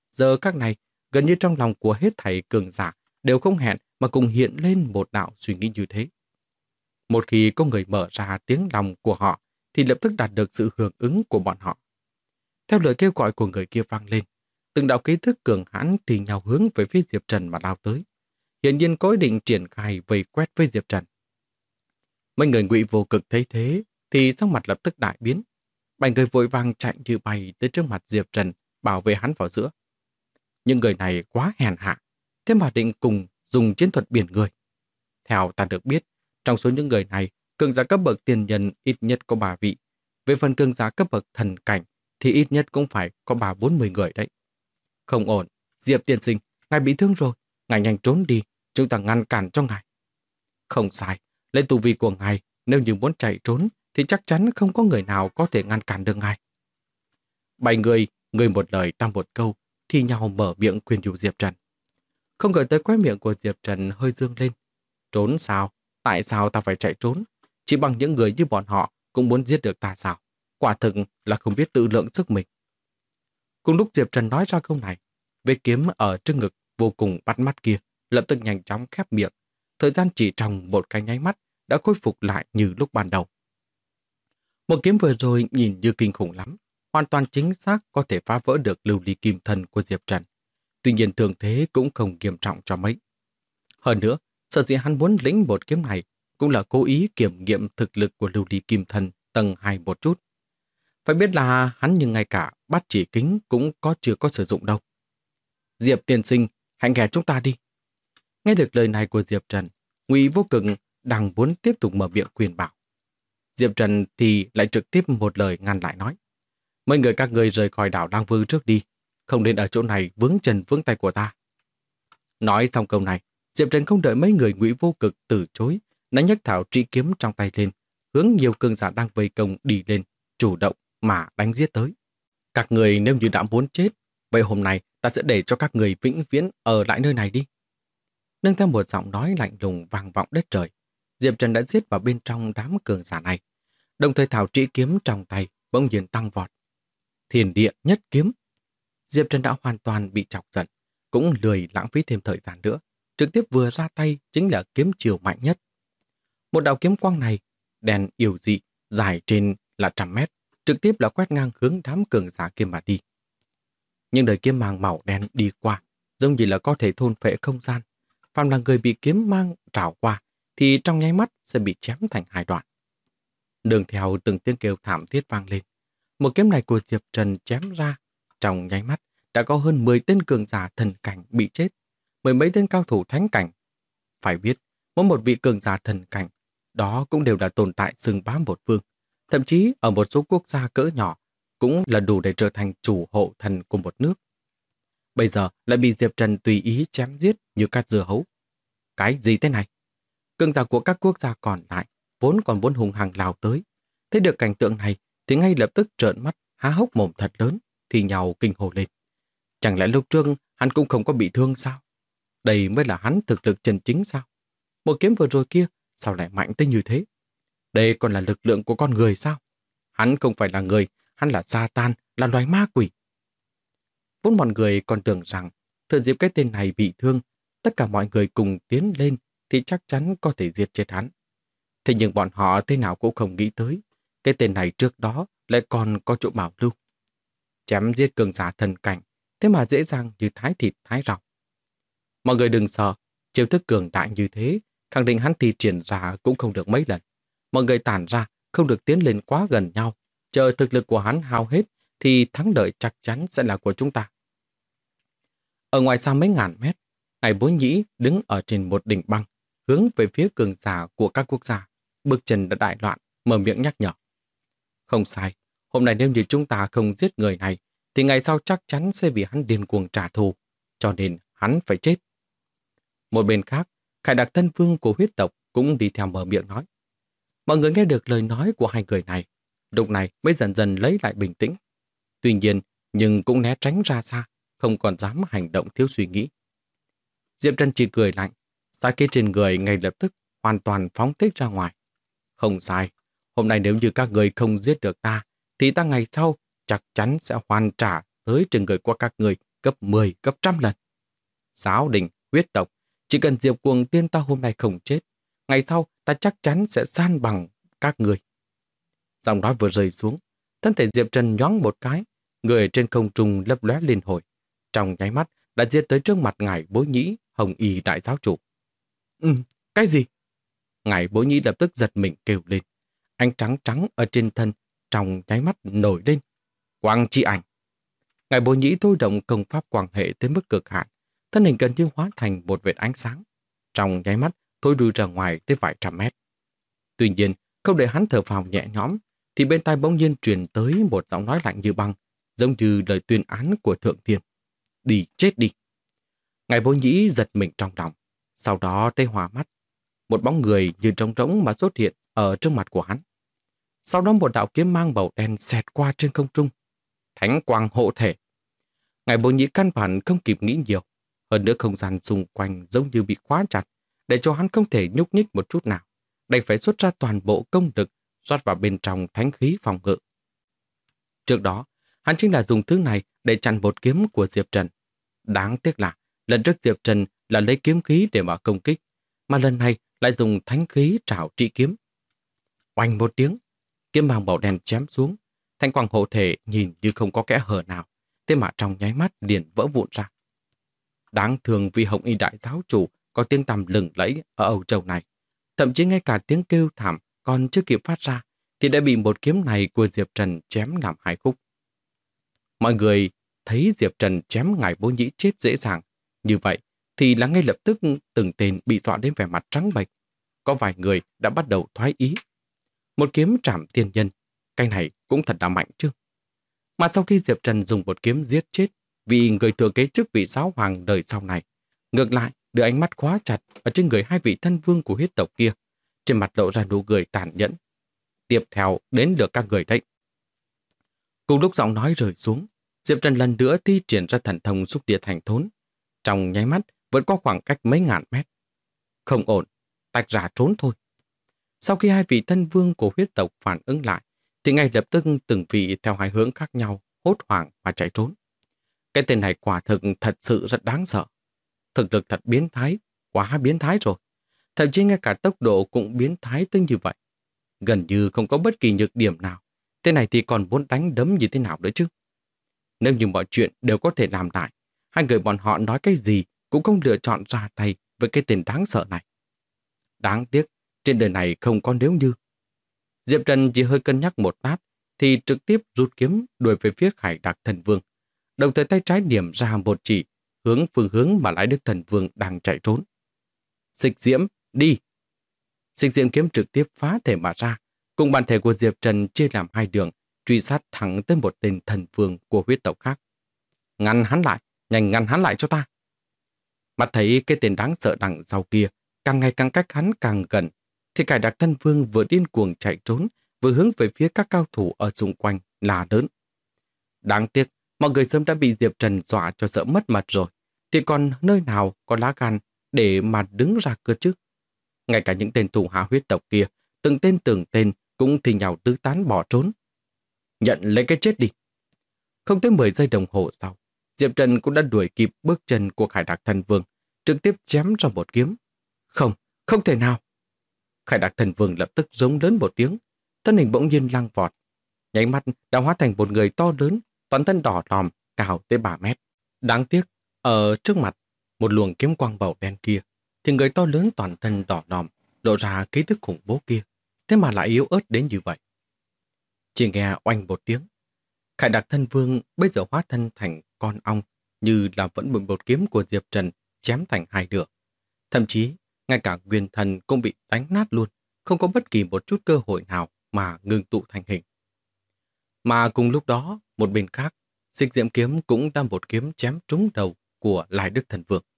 Giờ các này, gần như trong lòng của hết thảy cường giả đều không hẹn mà cùng hiện lên một đạo suy nghĩ như thế. Một khi có người mở ra tiếng lòng của họ, thì lập tức đạt được sự hưởng ứng của bọn họ. Theo lời kêu gọi của người kia vang lên, từng đạo ký thức cường hãn thì nhau hướng về phía Diệp Trần mà lao tới. Hiển nhiên có ý định triển khai vây quét với Diệp Trần. Mấy người Ngụy Vô Cực thấy thế thì sắc mặt lập tức đại biến. 7 người vội vàng chạy như bay tới trước mặt Diệp Trần, bảo vệ hắn vào giữa. Nhưng người này quá hèn hạ, thế mà định cùng dùng chiến thuật biển người. Theo ta được biết, trong số những người này, cường giả cấp bậc tiền nhân ít nhất có 3 vị. Về phần cường giả cấp bậc thần cảnh thì ít nhất cũng phải có 30-40 người đấy. Không ổn, Diệp tiên sinh, ngài bị thương rồi, ngài nhanh trốn đi, chúng ta ngăn cản cho ngài. Không sai, lấy tu vi của ngài, nếu như muốn chạy trốn thì chắc chắn không có người nào có thể ngăn cản được ngài. 7 người một lời ta một câu, thì nhau mở miệng khuyên nhủ Diệp Trần. Không ngờ tới khóe miệng của Diệp Trần hơi dương lên. Trốn sao? Tại sao ta phải chạy trốn? Chỉ bằng những người như bọn họ cũng muốn giết được ta sao? Quả thực là không biết tự lượng sức mình. Cùng lúc Diệp Trần nói ra câu này, vết kiếm ở trước ngực vô cùng bắt mắt kia lập tức nhanh chóng khép miệng. Thời gian chỉ trong một cái nháy mắt đã khôi phục lại như lúc ban đầu. Một kiếm vừa rồi nhìn như kinh khủng lắm, hoàn toàn chính xác có thể phá vỡ được lưu ly kim thân của Diệp Trần. Tuy nhiên thường thế cũng không nghiêm trọng cho mấy. Hơn nữa, sở dĩ hắn muốn lĩnh một kiếm này cũng là cố ý kiểm nghiệm thực lực của lưu ly kim thân tầng 2 một chút. Phải biết là hắn nhưng ngay cả bát chỉ kính cũng chưa có sử dụng đâu. Diệp tiên sinh, hãy nghe chúng ta đi. Nghe được lời này của Diệp Trần, Ngụy Vô Cực đang muốn tiếp tục mở miệng khuyên bảo. Diệp Trần thì lại trực tiếp một lời ngăn lại nói. Mấy người các người rời khỏi đảo Lang Vương trước đi, không nên ở chỗ này vướng chân vướng tay của ta. Nói xong câu này, Diệp Trần không đợi mấy người Ngụy Vô Cực từ chối, đã nhấc thảo trị kiếm trong tay lên, hướng nhiều cường giả đang vây công đi lên, chủ động mà đánh giết tới. Các người nếu như đã muốn chết, vậy hôm nay ta sẽ để cho các người vĩnh viễn ở lại nơi này đi. Nương theo một giọng nói lạnh lùng vang vọng đất trời, Diệp Trần đã giết vào bên trong đám cường giả này. Đồng thời thảo trị kiếm trong tay bỗng nhiên tăng vọt. Thiên địa nhất kiếm. Diệp Trần đã hoàn toàn bị chọc giận, cũng lười lãng phí thêm thời gian nữa, trực tiếp vừa ra tay chính là kiếm chiều mạnh nhất. Một đạo kiếm quang này, đèn yêu dị, dài trên là 100 mét, trực tiếp là quét ngang hướng đám cường giả kia mà đi. Nhưng đời kiếm mang màu đen đi qua, giống như là có thể thôn phệ không gian. Phàm là người bị kiếm mang trảo qua, thì trong nháy mắt sẽ bị chém thành 2 đoạn. Đường theo từng tiếng kêu thảm thiết vang lên. Một kiếm này của Diệp Trần chém ra, trong nháy mắt đã có hơn 10 tên cường giả thần cảnh bị chết, 10 mấy tên cao thủ thánh cảnh. Phải biết, mỗi một vị cường giả thần cảnh, đó cũng đều là tồn tại xưng bá một phương. Thậm chí ở một số quốc gia cỡ nhỏ, cũng là đủ để trở thành chủ hộ thần của một nước. Bây giờ lại bị Diệp Trần tùy ý chém giết như cát dưa hấu. Cái gì thế này? Cường giả của các quốc gia còn lại vốn còn muốn hùng hăng lao tới. Thấy được cảnh tượng này thì ngay lập tức trợn mắt, há hốc mồm thật lớn, thì nhào kinh hồ lên. Chẳng lẽ lúc trước hắn cũng không có bị thương sao? Đây mới là hắn thực lực chân chính sao? Một kiếm vừa rồi kia sao lại mạnh tới như thế? Đây còn là lực lượng của con người sao? Hắn không phải là người, hắn là Satan, là loài ma quỷ. Vốn mọi người còn tưởng rằng thừa dịp cái tên này bị thương, tất cả mọi người cùng tiến lên thì chắc chắn có thể diệt chết hắn. Thế nhưng bọn họ thế nào cũng không nghĩ tới, cái tên này trước đó lại còn có chỗ bảo lưu. Chém giết cường giả thần cảnh, thế mà dễ dàng như thái thịt thái rau. Mọi người đừng sợ, chiêu thức cường đại như thế, khẳng định hắn thi triển ra cũng không được mấy lần. Mọi người tản ra, không được tiến lên quá gần nhau, chờ thực lực của hắn hao hết thì thắng lợi chắc chắn sẽ là của chúng ta. Ở ngoài xa mấy ngàn mét, Ngài Bối Nhĩ đứng ở trên một đỉnh băng, hướng về phía cường giả của các quốc gia. Bước chân đã đại loạn, mở miệng nhắc nhở. Không sai, hôm nay nếu như chúng ta không giết người này, thì ngày sau chắc chắn sẽ bị hắn điên cuồng trả thù, cho nên hắn phải chết. Một bên khác, Khải Đặc thân vương của huyết tộc cũng đi theo mở miệng nói. Mọi người nghe được lời nói của hai người này, lúc này mới dần dần lấy lại bình tĩnh. Tuy nhiên, nhưng cũng né tránh ra xa, không còn dám hành động thiếu suy nghĩ. Diệp Trần chỉ cười lạnh, sát khí trên người ngay lập tức hoàn toàn phóng thích ra ngoài. Không sai, hôm nay nếu như các người không giết được ta, thì ta ngày sau chắc chắn sẽ hoàn trả tới trên người của các người gấp 10, gấp trăm lần. Giáo đình, huyết tộc, chỉ cần Diệp Cuồng tiên ta hôm nay không chết, ngày sau ta chắc chắn sẽ san bằng các người. Giọng nói vừa rơi xuống, thân thể Diệp Trần nhoáng một cái, người trên không trung lấp lóe liên hồi. Trong nháy mắt đã giết tới trước mặt ngài Bối Nhĩ, Hồng Y đại giáo chủ. Cái gì? Ngài Bối Nhĩ lập tức giật mình kêu lên. Ánh trắng trắng ở trên thân trong nháy mắt nổi lên. Quang chi ảnh. Ngài Bối Nhĩ thôi động công pháp quang hệ tới mức cực hạn, thân hình gần như hóa thành một vệt ánh sáng. Trong nháy mắt thôi đuôi ra ngoài tới vài trăm mét. Tuy nhiên, không để hắn thở phào nhẹ nhõm, thì bên tai bỗng nhiên truyền tới một giọng nói lạnh như băng, giống như lời tuyên án của Thượng Thiên. Đi, chết đi. Ngài Bối Nhĩ giật mình trong lòng, sau đó tê hòa mắt. Một bóng người như trống rỗng mà xuất hiện ở trước mặt của hắn. Sau đó một đạo kiếm mang màu đen xẹt qua trên không trung. Thánh quang hộ thể. Ngài Bối Nhĩ căn bản không kịp nghĩ nhiều. Hơn nữa không gian xung quanh giống như bị khóa chặt, để cho hắn không thể nhúc nhích một chút nào. Đành phải xuất ra toàn bộ công lực rót vào bên trong thánh khí phòng ngự. Trước đó, hắn chính là dùng thứ này để chặn một kiếm của Diệp Trần. Đáng tiếc là lần trước Diệp Trần là lấy kiếm khí để mà công kích, mà lần này lại dùng thánh khí trảo trị kiếm. Oanh một tiếng, kiếm mang màu đen chém xuống, thanh quang hộ thể nhìn như không có kẽ hở nào, thế mà trong nháy mắt liền vỡ vụn ra. Đáng thương vì Hồng Y đại giáo chủ có tiếng tăm lừng lẫy ở Âu Châu này, thậm chí ngay cả tiếng kêu thảm còn chưa kịp phát ra thì đã bị một kiếm này của Diệp Trần chém làm hai khúc. Mọi người thấy Diệp Trần chém ngài Bối Nhĩ chết dễ dàng như vậy thì là ngay lập tức từng tên bị dọa đến vẻ mặt trắng bệch. Có vài người đã bắt đầu thoái ý. Một kiếm trảm tiên nhân, cái này cũng thật là mạnh chứ. Mà sau khi Diệp Trần dùng một kiếm giết chết vì người thừa kế chức vị giáo hoàng đời sau này, ngược lại đưa ánh mắt khóa chặt ở trên người hai vị thân vương của huyết tộc kia, trên mặt lộ ra nụ cười tàn nhẫn. Tiếp theo đến lượt các người đấy. Cùng lúc giọng nói rơi xuống, Diệp Trần lần nữa thi triển ra thần thông xúc địa thành thốn. Trong nháy mắt vượt qua khoảng cách mấy ngàn mét. Không ổn, tách ra trốn thôi. Sau khi hai vị thân vương của huyết tộc phản ứng lại, thì ngay lập tức từng vị theo hai hướng khác nhau hốt hoảng mà chạy trốn. Cái tên này quả thực thật sự rất đáng sợ. Thực lực thật biến thái, quá biến thái rồi. Thậm chí ngay cả tốc độ cũng biến thái tới như vậy. Gần như không có bất kỳ nhược điểm nào. Tên này thì còn muốn đánh đấm như thế nào nữa chứ? Nếu như mọi chuyện đều có thể làm lại, hai người bọn họ nói cái gì cũng không lựa chọn ra tay với cái tên đáng sợ này. Đáng tiếc, trên đời này không có nếu như. Diệp Trần chỉ hơi cân nhắc một lát thì trực tiếp rút kiếm đuổi về phía Khải Đặc Thần Vương, đồng thời tay trái điểm ra một chỉ hướng phương hướng mà Lãi Đức Thần Vương đang chạy trốn. Xích diễm, đi! Xích diễm kiếm trực tiếp phá thể mà ra, cùng bản thể của Diệp Trần chia làm hai đường, truy sát thẳng tới một tên thần vương của huyết tộc khác. Ngăn hắn lại, nhanh ngăn hắn lại cho ta! Mặt thấy cái tên đáng sợ đằng sau kia càng ngày càng cách hắn càng gần, thì Khải Đặc Thần Vương vừa điên cuồng chạy trốn, vừa hướng về phía các cao thủ ở xung quanh là lớn. Đáng tiếc, mọi người sớm đã bị Diệp Trần dọa cho sợ mất mặt rồi, thì còn nơi nào có lá gan để mà đứng ra cơ chứ? Ngay cả những tên thủ hạ huyết tộc kia, từng tên cũng thì nhào tứ tán bỏ trốn. Nhận lấy cái chết đi. Không tới 10 giây đồng hồ sau, Diệp Trần cũng đã đuổi kịp bước chân của Khải Đặc Thần Vương, trực tiếp chém ra một kiếm. Không, không thể nào. Khải Đặc Thần Vương lập tức giống lớn một tiếng, thân hình bỗng nhiên lăng vọt, nháy mắt đã hóa thành một người to lớn, toàn thân đỏ lòm, cao tới 3 mét. Đáng tiếc, ở trước mặt một luồng kiếm quang màu đen kia, thì người to lớn toàn thân đỏ lòm, lộ ra khí tức khủng bố kia, thế mà lại yếu ớt đến như vậy. Chỉ nghe oanh một tiếng, Khải Đặc Thần Vương bây giờ hóa thân thành con ong, như là vẫn bị một kiếm của Diệp Trần chém thành hai nửa. Thậm chí, ngay cả nguyên thần cũng bị đánh nát luôn, không có bất kỳ một chút cơ hội nào mà ngưng tụ thành hình. Mà cùng lúc đó, một bên khác, Xích Diễm kiếm cũng đang một kiếm chém trúng đầu của Lai Đức Thần Vương.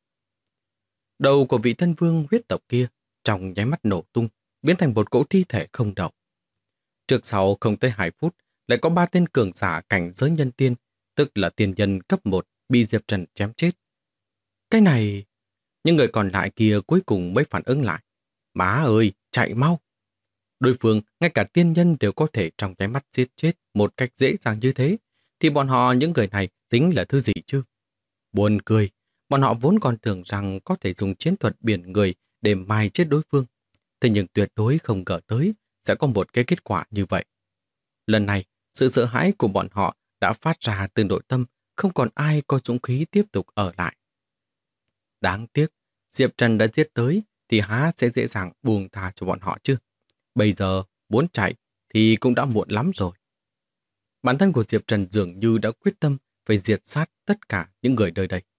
Đầu của vị thân vương huyết tộc kia trong nháy mắt nổ tung, biến thành một cỗ thi thể không đầu. Trước sau không tới 2 phút, lại có 3 tên cường giả cảnh giới nhân tiên, tức là tiên nhân cấp 1 bị Diệp Trần chém chết. Cái này... Những người còn lại kia cuối cùng mới phản ứng lại. Má ơi, chạy mau! Đối phương, ngay cả tiên nhân đều có thể trong nháy mắt giết chết một cách dễ dàng như thế, thì bọn họ những người này tính là thứ gì chứ? Buồn cười, bọn họ vốn còn tưởng rằng có thể dùng chiến thuật biển người để mài chết đối phương. Thế nhưng tuyệt đối không ngờ tới sẽ có một cái kết quả như vậy. Lần này, sự sợ hãi của bọn họ đã phát ra từ nội tâm, không còn ai có dũng khí tiếp tục ở lại. Đáng tiếc, Diệp Trần đã giết tới thì há sẽ dễ dàng buông tha cho bọn họ chứ. Bây giờ, muốn chạy thì cũng đã muộn lắm rồi. Bản thân của Diệp Trần dường như đã quyết tâm phải diệt sát tất cả những người nơi đây.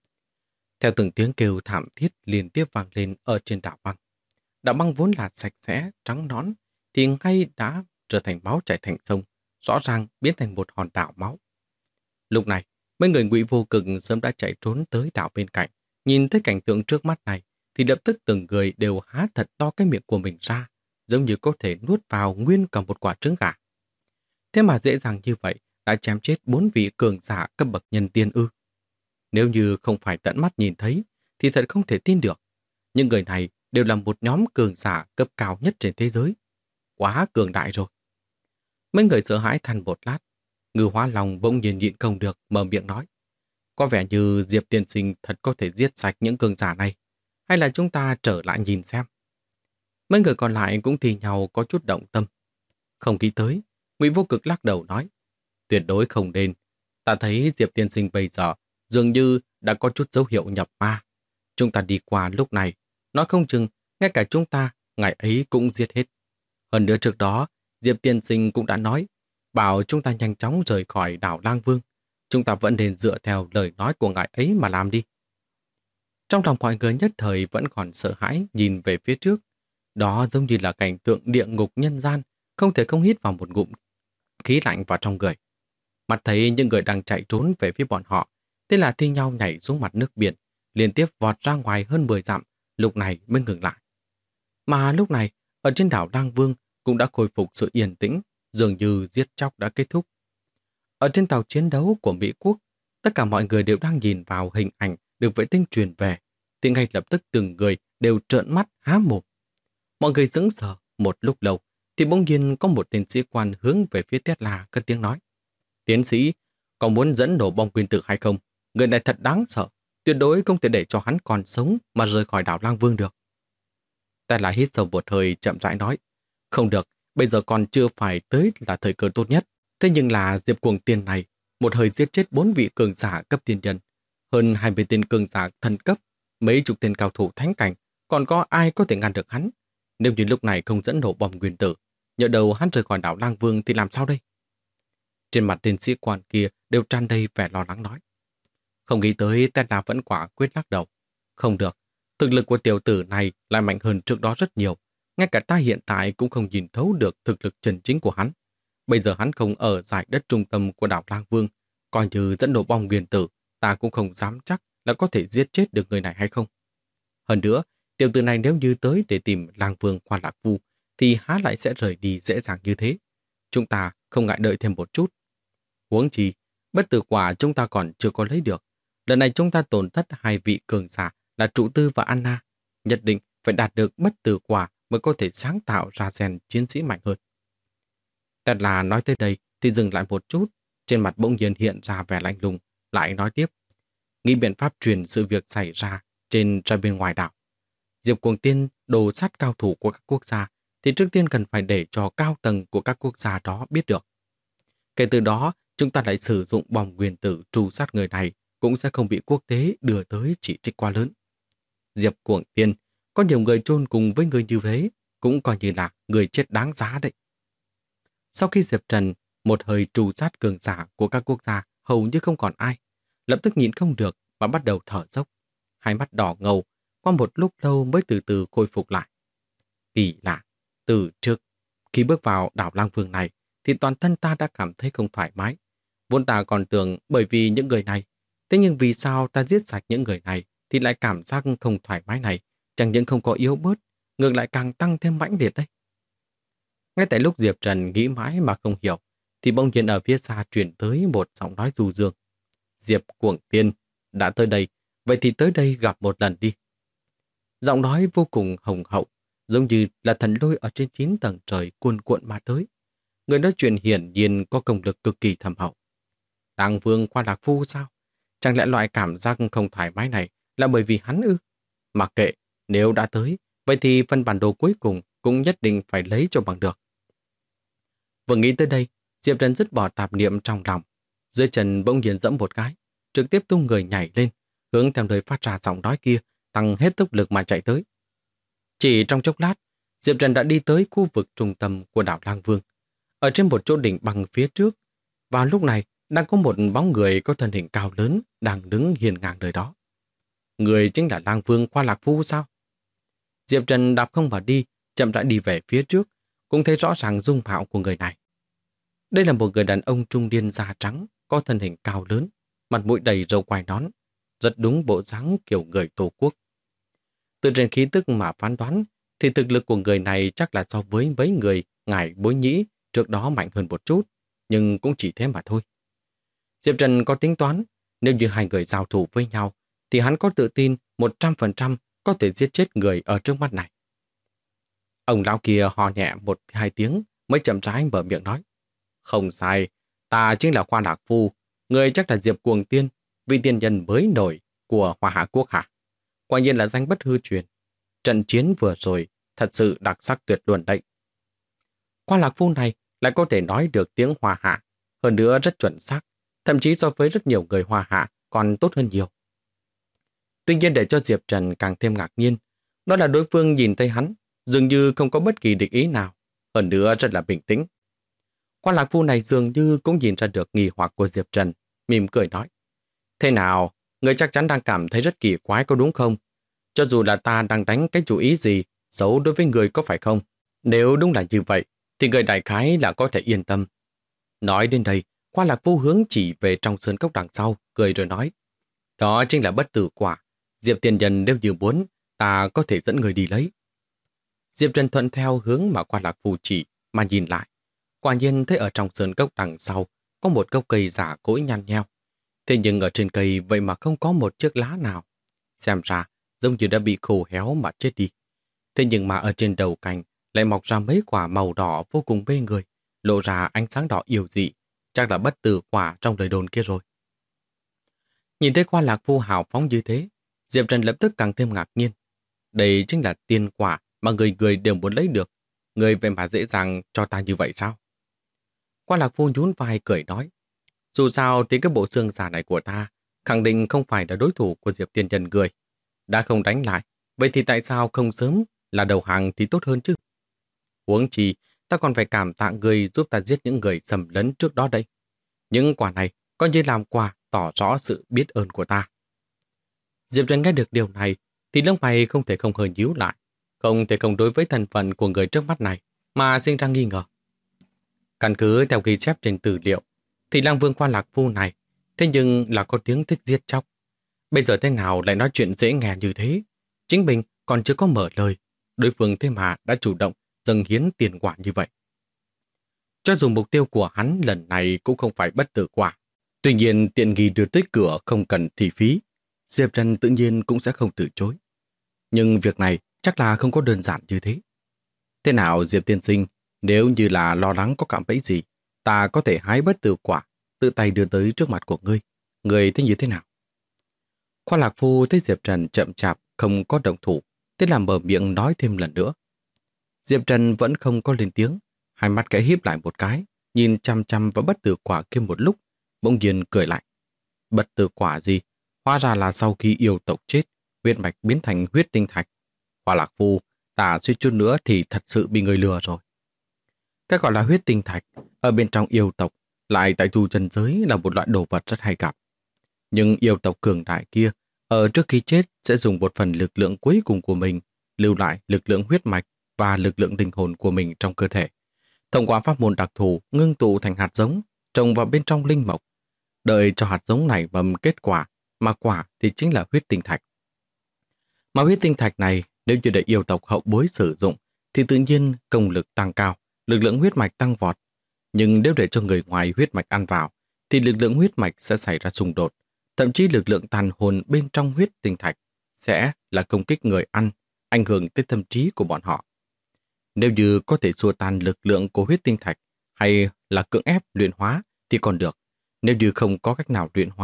Theo từng tiếng kêu thảm thiết liên tiếp vang lên ở trên đảo băng. Đảo băng vốn là sạch sẽ, trắng nõn, thì ngay đã trở thành máu chảy thành sông, rõ ràng biến thành một hòn đảo máu. Lúc này, mấy người Ngụy Vô Cực sớm đã chạy trốn tới đảo bên cạnh, nhìn thấy cảnh tượng trước mắt này, thì lập tức từng người đều há thật to cái miệng của mình ra, giống như có thể nuốt vào nguyên cả một quả trứng gà. Thế mà dễ dàng như vậy đã chém chết 4 vị cường giả cấp bậc nhân tiên ư? Nếu như không phải tận mắt nhìn thấy, thì thật không thể tin được. Những người này đều là một nhóm cường giả cấp cao nhất trên thế giới. Quá cường đại rồi. Mấy người sợ hãi than một lát. Ngư Hóa Long bỗng nhiên nhịn không được, mở miệng nói. Có vẻ như Diệp tiên sinh thật có thể giết sạch những cường giả này. Hay là chúng ta trở lại nhìn xem? Mấy người còn lại cũng thì nhau có chút động tâm. Không nghĩ tới, Ngụy Vô Cực lắc đầu nói. Tuyệt đối không nên. Ta thấy Diệp tiên sinh bây giờ dường như đã có chút dấu hiệu nhập ma. Chúng ta đi qua lúc này, nói không chừng, ngay cả chúng ta, ngày ấy cũng giết hết. Hơn nữa trước đó, Diệp tiên sinh cũng đã nói, bảo chúng ta nhanh chóng rời khỏi đảo Lang Vương. Chúng ta vẫn nên dựa theo lời nói của ngài ấy mà làm đi. Trong lòng mọi người nhất thời vẫn còn sợ hãi nhìn về phía trước. Đó giống như là cảnh tượng địa ngục nhân gian, không thể không hít vào một ngụm khí lạnh vào trong người. Mặt thấy những người đang chạy trốn về phía bọn họ, thế là thi nhau nhảy xuống mặt nước biển, liên tiếp vọt ra ngoài hơn 10 dặm, lúc này mới ngừng lại. Mà lúc này, ở trên đảo Lang Vương cũng đã khôi phục sự yên tĩnh, dường như giết chóc đã kết thúc. Ở trên tàu chiến đấu của Mỹ Quốc, tất cả mọi người đều đang nhìn vào hình ảnh được vệ tinh truyền về, thì ngay lập tức từng người đều trợn mắt há mồm. Mọi người sững sờ một lúc lâu, thì bỗng nhiên có một tên sĩ quan hướng về phía Tesla cất tiếng nói. Tiến sĩ, có muốn dẫn nổ bom nguyên tử hay không? Người này thật đáng sợ, tuyệt đối không thể để cho hắn còn sống mà rời khỏi đảo Lang Vương được. Tesla hít sâu một hơi chậm rãi nói. Không được, bây giờ còn chưa phải tới là thời cơ tốt nhất. Thế nhưng là Diệp Cuồng Tiên này, một hơi giết chết 4 vị cường giả cấp tiên nhân, hơn 20 tên cường giả thần cấp, mấy chục tên cao thủ thánh cảnh, còn có ai có thể ngăn được hắn? Nếu như lúc này không dẫn nổ bom nguyên tử, nhỡ đầu hắn rời khỏi đảo Lang Vương thì làm sao đây? Trên mặt tên sĩ quan kia đều tràn đầy vẻ lo lắng nói. Không nghĩ tới Tesla vẫn quả quyết lắc đầu. Không được, thực lực của tiểu tử này lại mạnh hơn trước đó rất nhiều. Ngay cả ta hiện tại cũng không nhìn thấu được thực lực chân chính của hắn. Bây giờ hắn không ở giải đất trung tâm của đảo Lang Vương, coi như dẫn nổ bom nguyên tử, ta cũng không dám chắc là có thể giết chết được người này hay không. Hơn nữa, tiểu tử này nếu như tới để tìm Lang Vương qua Lạc Vu, thì há lại sẽ rời đi dễ dàng như thế. Chúng ta không ngại đợi thêm một chút. Huống chi, bất tử quả chúng ta còn chưa có lấy được. Lần này chúng ta tổn thất 2 vị cường giả là Trụ Tư và Anna. Nhất định phải đạt được bất tử quả mới có thể sáng tạo ra gen chiến sĩ mạnh hơn. Tesla nói tới đây thì dừng lại một chút, trên mặt bỗng nhiên hiện ra vẻ lạnh lùng, lại nói tiếp. Nghĩ biện pháp truyền sự việc xảy ra ra bên ngoài đảo. Diệp Cuồng Tiên đồ sát cao thủ của các quốc gia thì trước tiên cần phải để cho cao tầng của các quốc gia đó biết được. Kể từ đó, chúng ta lại sử dụng bom nguyên tử tru sát người này cũng sẽ không bị quốc tế đưa tới chỉ trích quá lớn. Diệp Cuồng Tiên, có nhiều người chôn cùng với người như thế, cũng coi như là người chết đáng giá đấy. Sau khi Diệp Trần một hơi tru sát cường giả của các quốc gia hầu như không còn ai, lập tức nhịn không được mà bắt đầu thở dốc. Hai mắt đỏ ngầu, qua một lúc lâu mới từ từ khôi phục lại. Kỳ lạ, từ trước, khi bước vào đảo Lang Vương này, thì toàn thân ta đã cảm thấy không thoải mái. Vốn ta còn tưởng bởi vì những người này, thế nhưng vì sao ta giết sạch những người này thì lại cảm giác không thoải mái này, chẳng những không có yếu bớt, ngược lại càng tăng thêm mãnh liệt đấy. Ngay tại lúc Diệp Trần nghĩ mãi mà không hiểu, thì bỗng nhiên ở phía xa truyền tới một giọng nói du dương. Diệp Cuồng Tiên, đã tới đây, vậy thì tới đây gặp một lần đi. Giọng nói vô cùng hùng hậu, giống như là thần lôi ở trên 9 tầng trời cuồn cuộn mà tới. Người nói chuyện hiển nhiên có công lực cực kỳ thâm hậu. Lang Vương qua Lạc Phu sao? Chẳng lẽ loại cảm giác không thoải mái này là bởi vì hắn ư? Mặc kệ, nếu đã tới, vậy thì phần bản đồ cuối cùng cũng nhất định phải lấy cho bằng được. Vừa nghĩ tới đây, Diệp Trần dứt bỏ tạp niệm trong lòng. Dưới chân bỗng nhiên dẫm một cái, trực tiếp tung người nhảy lên, hướng theo nơi phát ra giọng nói kia, tăng hết tốc lực mà chạy tới. Chỉ trong chốc lát, Diệp Trần đã đi tới khu vực trung tâm của đảo Lang Vương. Ở trên một chỗ đỉnh bằng phía trước, vào lúc này đang có một bóng người có thân hình cao lớn đang đứng hiên ngang nơi đó. Người chính là Lang Vương Khoa Lạc Phu sao? Diệp Trần đạp không mà đi, chậm rãi đi về phía trước, cũng thấy rõ ràng dung mạo của người này. Đây là một người đàn ông trung niên da trắng, có thân hình cao lớn, mặt mũi đầy râu quai nón, rất đúng bộ dáng kiểu người Tô Quốc. Từ trên khí tức mà phán đoán, thì thực lực của người này chắc là so với mấy người ngài Bối Nhĩ trước đó mạnh hơn một chút, nhưng cũng chỉ thế mà thôi. Diệp Trần có tính toán, nếu như hai người giao thủ với nhau, thì hắn có tự tin 100% có thể giết chết người ở trước mắt này. Ông lão kia hò nhẹ một hai tiếng mới chậm rãi mở miệng nói. Không sai, ta chính là Khoa Lạc Phu, người chắc là Diệp Cuồng Tiên, vị tiên nhân mới nổi của Hoa Hạ Quốc hả? Quả nhiên là danh bất hư truyền. Trận chiến vừa rồi thật sự đặc sắc tuyệt luân đấy. Khoa Lạc Phu này lại có thể nói được tiếng Hoa Hạ, hơn nữa rất chuẩn xác, thậm chí so với rất nhiều người Hoa Hạ còn tốt hơn nhiều. Tuy nhiên để cho Diệp Trần càng thêm ngạc nhiên, đó là đối phương nhìn thấy hắn, dường như không có bất kỳ địch ý nào, hơn nữa rất là bình tĩnh. Khoa Lạc Phu này dường như cũng nhìn ra được nghi hoặc của Diệp Trần, mỉm cười nói. Thế nào, người chắc chắn đang cảm thấy rất kỳ quái có đúng không? Cho dù là ta đang đánh cái chủ ý gì, xấu đối với người có phải không? Nếu đúng là như vậy, thì người đại khái là có thể yên tâm. Nói đến đây, Khoa Lạc Phu hướng chỉ về trong sơn cốc đằng sau, cười rồi nói. Đó chính là bất tử quả. Diệp tiền nhân nếu như muốn, ta có thể dẫn người đi lấy. Diệp Trần thuận theo hướng mà Khoa Lạc Phu chỉ mà nhìn lại. Quả nhiên thấy ở trong sơn cốc đằng sau có một gốc cây giả cỗi nhăn nheo. Thế nhưng ở trên cây vậy mà không có một chiếc lá nào. Xem ra giống như đã bị khô héo mà chết đi. Thế nhưng mà ở trên đầu cành lại mọc ra mấy quả màu đỏ vô cùng mê người, lộ ra ánh sáng đỏ yêu dị, chắc là bất tử quả trong lời đồn kia rồi. Nhìn thấy Khoa Lạc Phu hào phóng như thế, Diệp Trần lập tức càng thêm ngạc nhiên. Đây chính là tiên quả mà người người đều muốn lấy được. Người vậy mà dễ dàng cho ta như vậy sao? Khoa Lạc Phu nhún vai cười nói. Dù sao thì cái bộ xương giả này của ta khẳng định không phải là đối thủ của Diệp tiên nhân người. Đã không đánh lại, vậy thì tại sao không sớm là đầu hàng thì tốt hơn chứ? Huống chi, ta còn phải cảm tạ người giúp ta giết những người xâm lấn trước đó đây. Những quả này coi như làm quà tỏ rõ sự biết ơn của ta. Diệp Trần nghe được điều này thì lông mày không thể không hơi nhíu lại, không thể không đối với thân phận của người trước mắt này mà sinh ra nghi ngờ. Căn cứ theo ghi chép trên tư liệu thì Lang Vương Khoa Lạc Phu này thế nhưng là có tiếng thích giết chóc. Bây giờ thế nào lại nói chuyện dễ nghe như thế? Chính mình còn chưa có mở lời, đối phương thế mà đã chủ động dâng hiến tiền quả như vậy. Cho dù mục tiêu của hắn lần này cũng không phải bất tử quả, tuy nhiên tiện nghi đưa tới cửa không cần thị phí, Diệp Trần tự nhiên cũng sẽ không từ chối. Nhưng việc này chắc là không có đơn giản như thế. Thế nào Diệp tiên sinh, nếu như là lo lắng có cảm bẫy gì, ta có thể hái bất tử quả, tự tay đưa tới trước mặt của ngươi. Ngươi thấy như thế nào? Khoa Lạc Phu thấy Diệp Trần chậm chạp không có động thủ, thế là mở miệng nói thêm lần nữa. Diệp Trần vẫn không có lên tiếng, hai mắt khẽ híp lại một cái, nhìn chăm chăm vào bất tử quả kia một lúc, bỗng nhiên cười lại. Bất tử quả gì? Hóa ra là sau khi yêu tộc chết, huyết mạch biến thành huyết tinh thạch. Khoa Lạc Phu, ta suýt chút nữa thì thật sự bị người lừa rồi. Cái gọi là huyết tinh thạch, ở bên trong yêu tộc, lại tại tu chân giới là một loại đồ vật rất hay gặp. Nhưng yêu tộc cường đại kia, ở trước khi chết sẽ dùng một phần lực lượng cuối cùng của mình, lưu lại lực lượng huyết mạch và lực lượng linh hồn của mình trong cơ thể. Thông qua pháp môn đặc thù ngưng tụ thành hạt giống, trồng vào bên trong linh mộc. Đợi cho hạt giống này mầm kết quả, mà quả thì chính là huyết tinh thạch. Mà huyết tinh thạch này, nếu như để yêu tộc hậu bối sử dụng, thì tự nhiên công lực tăng cao, lực lượng huyết mạch tăng vọt. Nhưng nếu để cho người ngoài huyết mạch ăn vào, thì lực lượng huyết mạch sẽ xảy ra xung đột. Thậm chí lực lượng tàn hồn bên trong huyết tinh thạch sẽ là công kích người ăn, ảnh hưởng tới tâm trí của bọn họ. Nếu như có thể xua tan lực lượng của huyết tinh thạch hay là cưỡng ép luyện hóa thì còn được. Nếu như không có cách nào luyện hóa,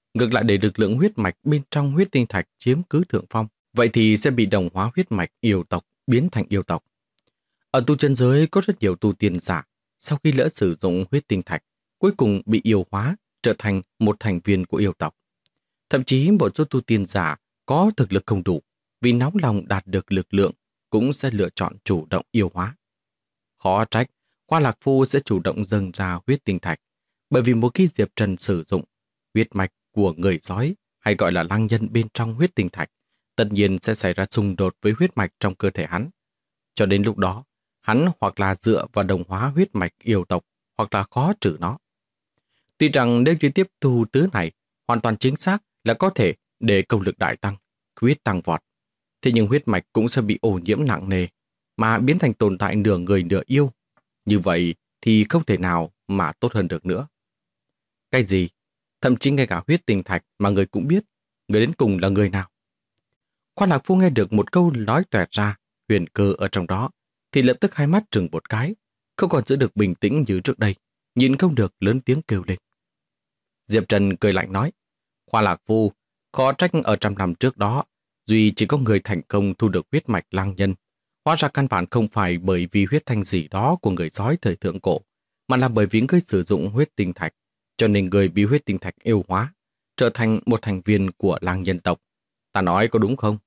Ngược lại để lực lượng huyết mạch bên trong huyết tinh thạch chiếm cứ thượng phong, vậy thì sẽ bị đồng hóa huyết mạch yêu tộc biến thành yêu tộc. Ở tu chân giới có rất nhiều tu tiên giả, sau khi lỡ sử dụng huyết tinh thạch, cuối cùng bị yêu hóa, trở thành một thành viên của yêu tộc. Thậm chí một số tu tiên giả có thực lực không đủ, vì nóng lòng đạt được lực lượng, cũng sẽ lựa chọn chủ động yêu hóa. Khó trách, Qua Lạc Phu sẽ chủ động dâng ra huyết tinh thạch, bởi vì một khi Diệp Trần sử dụng huyết mạch của người sói, hay gọi là lang nhân bên trong huyết tinh thạch, tất nhiên sẽ xảy ra xung đột với huyết mạch trong cơ thể hắn. Cho đến lúc đó, hắn hoặc là dựa vào đồng hóa huyết mạch yêu tộc, hoặc là khó trừ nó. Tuy rằng nếu như tiếp thu tứ này, hoàn toàn chính xác là có thể để công lực đại tăng, huyết tăng vọt. Thế nhưng huyết mạch cũng sẽ bị ô nhiễm nặng nề, mà biến thành tồn tại nửa người nửa yêu. Như vậy thì không thể nào mà tốt hơn được nữa. Cái gì? Thậm chí ngay cả huyết tinh thạch mà người cũng biết, người đến cùng là người nào? Qua Lạc Phu nghe được một câu nói toẹt ra, huyền cơ ở trong đó, thì lập tức hai mắt trừng một cái, không còn giữ được bình tĩnh như trước đây, nhìn không được lớn tiếng kêu lên. Diệp Trần cười lạnh nói, Qua Lạc Phu, khó trách ở 100 năm trước đó, duy chỉ có người thành công thu được huyết mạch lang nhân. Hóa ra căn bản không phải bởi vì huyết thanh gì đó của người sói thời thượng cổ, mà là bởi vì người sử dụng huyết tinh thạch, cho nên người bị huyết tinh thạch yêu hóa, trở thành một thành viên của lang nhân tộc. Ta nói có đúng không?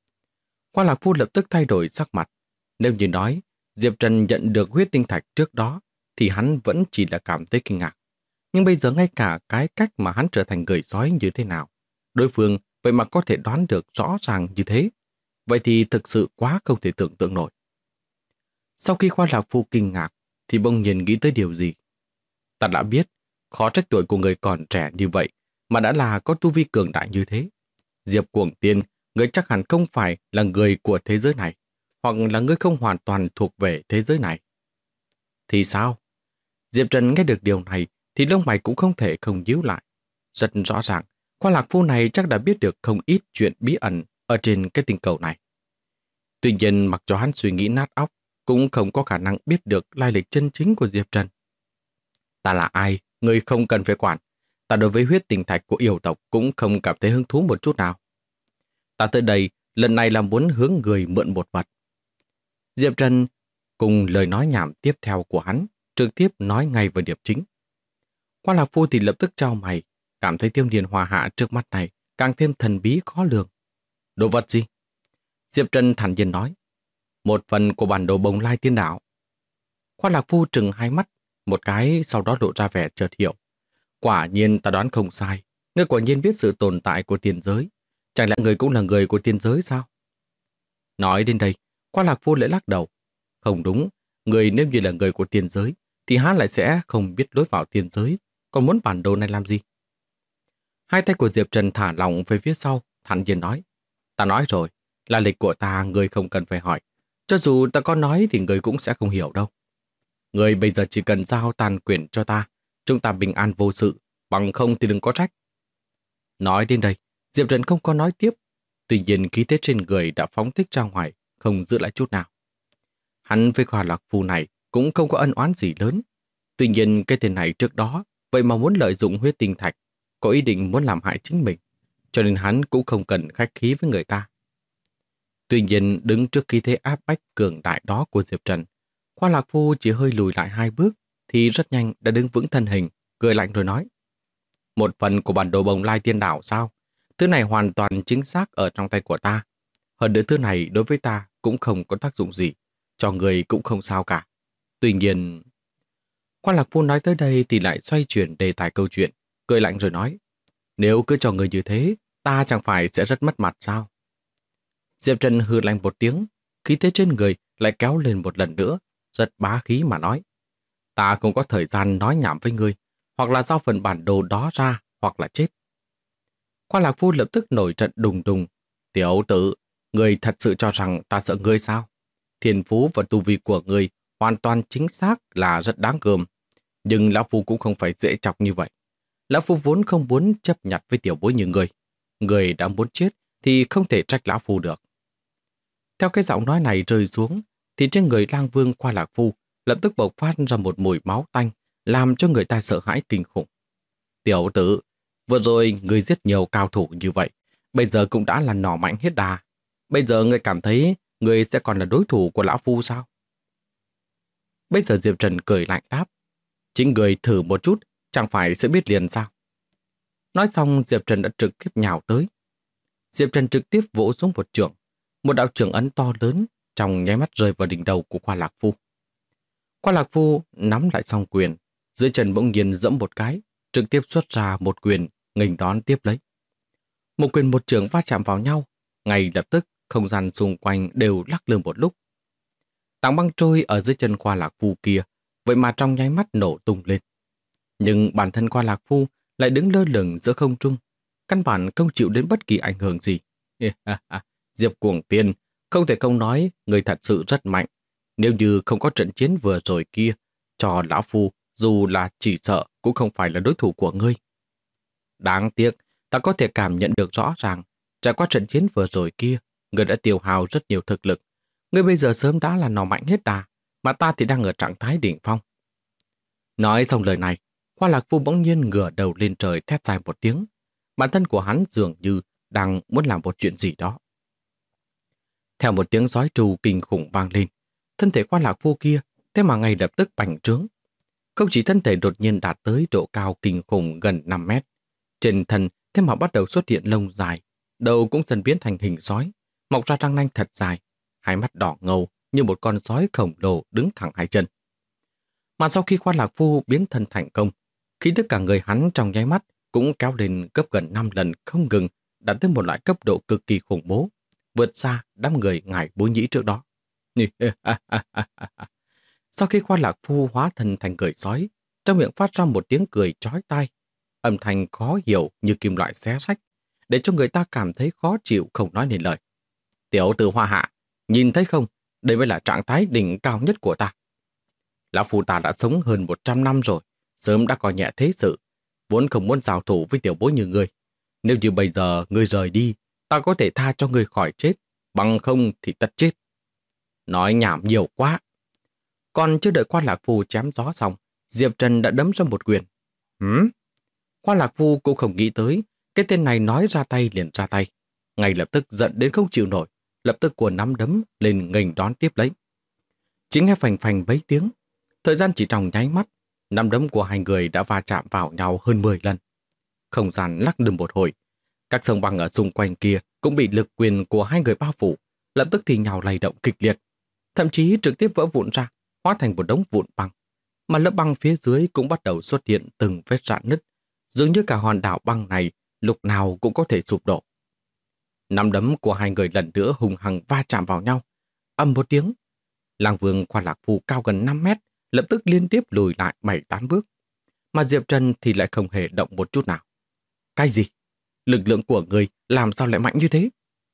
Qua Lạc Phu lập tức thay đổi sắc mặt. Nếu như nói Diệp Trần nhận được huyết tinh thạch trước đó, thì hắn vẫn chỉ là cảm thấy kinh ngạc. Nhưng bây giờ ngay cả cái cách mà hắn trở thành người sói như thế nào, đối phương vậy mà có thể đoán được rõ ràng như thế. Vậy thì thực sự quá không thể tưởng tượng nổi. Sau khi Qua Lạc Phu kinh ngạc, thì bỗng nhiên nghĩ tới điều gì. Ta đã biết, khó trách tuổi của người còn trẻ như vậy, mà đã là có tu vi cường đại như thế. Diệp Cuồng Tiên, người chắc hẳn không phải là người của thế giới này, hoặc là người không hoàn toàn thuộc về thế giới này. Thì sao? Diệp Trần nghe được điều này, thì lông mày cũng không thể không nhíu lại. Rất rõ ràng, Qua Lạc Phu này chắc đã biết được không ít chuyện bí ẩn ở trên cái tinh cầu này. Tuy nhiên, mặc cho hắn suy nghĩ nát óc, cũng không có khả năng biết được lai lịch chân chính của Diệp Trần. Ta là ai, người không cần phải quản. Ta đối với huyết tinh thạch của yêu tộc cũng không cảm thấy hứng thú một chút nào. Ta tới đây, lần này là muốn hướng người mượn một vật. Diệp Trần cùng lời nói nhảm tiếp theo của hắn, trực tiếp nói ngay vào điểm chính. Qua Lạc Phu thì lập tức chau mày, cảm thấy Tiêu Điền Hòa Hạ trước mắt này càng thêm thần bí khó lường. Đồ vật gì? Diệp Trần thản nhiên nói. Một phần của bản đồ Bồng Lai Tiên Đảo. Qua Lạc Phu trừng hai mắt, một cái sau đó lộ ra vẻ chợt hiểu. Quả nhiên ta đoán không sai. Ngươi quả nhiên biết sự tồn tại của tiên giới. Chẳng lẽ người cũng là người của tiên giới sao? Nói đến đây, Qua Lạc Phu lại lắc đầu. Không đúng, người nếu như là người của tiên giới, thì hắn lại sẽ không biết lối vào tiên giới, còn muốn bản đồ này làm gì? Hai tay của Diệp Trần thả lỏng về phía sau, thản nhiên nói. Ta nói rồi, là lịch của ta người không cần phải hỏi. Cho dù ta có nói thì người cũng sẽ không hiểu đâu. Người bây giờ chỉ cần giao tàn quyền cho ta, chúng ta bình an vô sự, bằng không thì đừng có trách. Nói đến đây, Diệp Trần không có nói tiếp. Tuy nhiên khí thế trên người đã phóng thích ra ngoài, không giữ lại chút nào. Hắn với Qua Lạc Phu này cũng không có ân oán gì lớn. Tuy nhiên cái tên này trước đó, vậy mà muốn lợi dụng huyết tinh thạch, có ý định muốn làm hại chính mình, cho nên hắn cũng không cần khách khí với người ta. Tuy nhiên đứng trước khí thế áp bách cường đại đó của Diệp Trần, Qua Lạc Phu chỉ hơi lùi lại 2 bước thì rất nhanh đã đứng vững thân hình, cười lạnh rồi nói. Một phần của bản đồ Bồng Lai Tiên Đảo sao? Thứ này hoàn toàn chính xác ở trong tay của ta. Hơn nữa thứ này đối với ta cũng không có tác dụng gì, cho người cũng không sao cả. Tuy nhiên... Qua Lạc Phu nói tới đây thì lại xoay chuyển đề tài câu chuyện, cười lạnh rồi nói. Nếu cứ cho người như thế, ta chẳng phải sẽ rất mất mặt sao? Diệp Trần hừ lạnh một tiếng, khí thế trên người lại kéo lên một lần nữa, rất bá khí mà nói. Ta không có thời gian nói nhảm với ngươi, hoặc là giao phần bản đồ đó ra, hoặc là chết. Qua Lạc Phu lập tức nổi trận đùng đùng. Tiểu tử, ngươi thật sự cho rằng ta sợ ngươi sao? Thiên phú và tu vi của ngươi hoàn toàn chính xác là rất đáng gờm. Nhưng Lão Phu cũng không phải dễ chọc như vậy. Lão Phu vốn không muốn chấp nhặt với tiểu bối như ngươi. Ngươi đã muốn chết thì không thể trách Lão Phu được. Theo cái giọng nói này rơi xuống, thì trên người Lang Vương Qua Lạc Phu lập tức bộc phát ra một mùi máu tanh, làm cho người ta sợ hãi kinh khủng. Tiểu tử, Vừa rồi người giết nhiều cao thủ như vậy, bây giờ cũng đã là nỏ mạnh hết đà. Bây giờ người cảm thấy người sẽ còn là đối thủ của lão phu sao? Bây giờ Diệp Trần cười lạnh đáp. Chính người thử một chút, chẳng phải sẽ biết liền sao? Nói xong Diệp Trần đã trực tiếp nhào tới. Diệp Trần trực tiếp vỗ xuống một chưởng. Một đạo chưởng ấn to lớn trong nháy mắt rơi vào đỉnh đầu của Khoa Lạc Phu. Khoa Lạc Phu nắm lại song quyền, dưới chân bỗng nhiên giẫm một cái, trực tiếp xuất ra một quyền, nghênh đón tiếp lấy. Một quyền một chưởng va chạm vào nhau, ngay lập tức không gian xung quanh đều lắc lư một lúc. Tảng băng trôi ở dưới chân Khoa Lạc Phu kia, vậy mà trong nháy mắt nổ tung lên. Nhưng bản thân Khoa Lạc Phu lại đứng lơ lửng giữa không trung, căn bản không chịu đến bất kỳ ảnh hưởng gì. Diệp Cuồng Tiên, không thể không nói người thật sự rất mạnh. Nếu như không có trận chiến vừa rồi kia, cho lão phu dù là chỉ sợ cũng không phải là đối thủ của ngươi. Đáng tiếc, ta có thể cảm nhận được rõ ràng, trải qua trận chiến vừa rồi kia, ngươi đã tiêu hao rất nhiều thực lực. Ngươi bây giờ sớm đã là nỏ mạnh hết đà, mà ta thì đang ở trạng thái đỉnh phong. Nói xong lời này, Khoa Lạc Phu bỗng nhiên ngửa đầu lên trời thét dài một tiếng. Bản thân của hắn dường như đang muốn làm một chuyện gì đó. Theo một tiếng giói trù kinh khủng vang lên, thân thể Khoa Lạc Phu kia thế mà ngay lập tức bành trướng. Không chỉ thân thể đột nhiên đạt tới độ cao kinh khủng gần 5 mét, trên thân thế mà bắt đầu xuất hiện lông dài, đầu cũng dần biến thành hình sói, mọc ra răng nanh thật dài, hai mắt đỏ ngầu như một con sói khổng lồ đứng thẳng hai chân. Mà sau khi Khoa Lạc Phu biến thân thành công, khí tức cả người hắn trong nháy mắt cũng kéo lên gấp gần 5 lần không ngừng, đạt tới một loại cấp độ cực kỳ khủng bố, vượt xa đám người ngải Bối Nhĩ trước đó. Sau khi Khoa Lạc Phu hóa thân thành người sói, trong miệng phát ra một tiếng cười chói tai, âm thanh khó hiểu như kim loại xé rách, để cho người ta cảm thấy khó chịu không nói nên lời. Tiểu tử Hoa Hạ, nhìn thấy không, đây mới là trạng thái đỉnh cao nhất của ta. Lão phu ta đã sống hơn 100 năm rồi, sớm đã coi nhẹ thế sự, vốn không muốn giao thủ với tiểu bối như ngươi. Nếu như bây giờ ngươi rời đi, ta có thể tha cho ngươi khỏi chết, bằng không thì tất chết. Nói nhảm nhiều quá. Còn chưa đợi Khoa Lạc Phu chém gió xong, Diệp Trần đã đấm ra một quyền. Khoa Lạc Phu cũng không nghĩ tới, cái tên này nói ra tay liền ra tay. Ngay lập tức giận đến không chịu nổi, lập tức của nắm đấm lên nghênh đón tiếp lấy. Chỉ nghe phành phành mấy tiếng, thời gian chỉ trong nháy mắt, nắm đấm của hai người đã va chạm vào nhau hơn 10 lần. Không gian lắc lư một hồi, các sông băng ở xung quanh kia cũng bị lực quyền của hai người bao phủ, lập tức thì nhào lay động kịch liệt, thậm chí trực tiếp vỡ vụn ra, hóa thành một đống vụn băng. Mà lớp băng phía dưới cũng bắt đầu xuất hiện từng vết rạn nứt, dường như cả hòn đảo băng này lúc nào cũng có thể sụp đổ. Nắm đấm của hai người lần nữa hùng hăng va chạm vào nhau. Ầm một tiếng, Lang Vương Khoa Lạc Phu cao gần 5 mét, lập tức liên tiếp lùi lại 7-8 bước. Mà Diệp Trần thì lại không hề động một chút nào. Cái gì? Lực lượng của người làm sao lại mạnh như thế?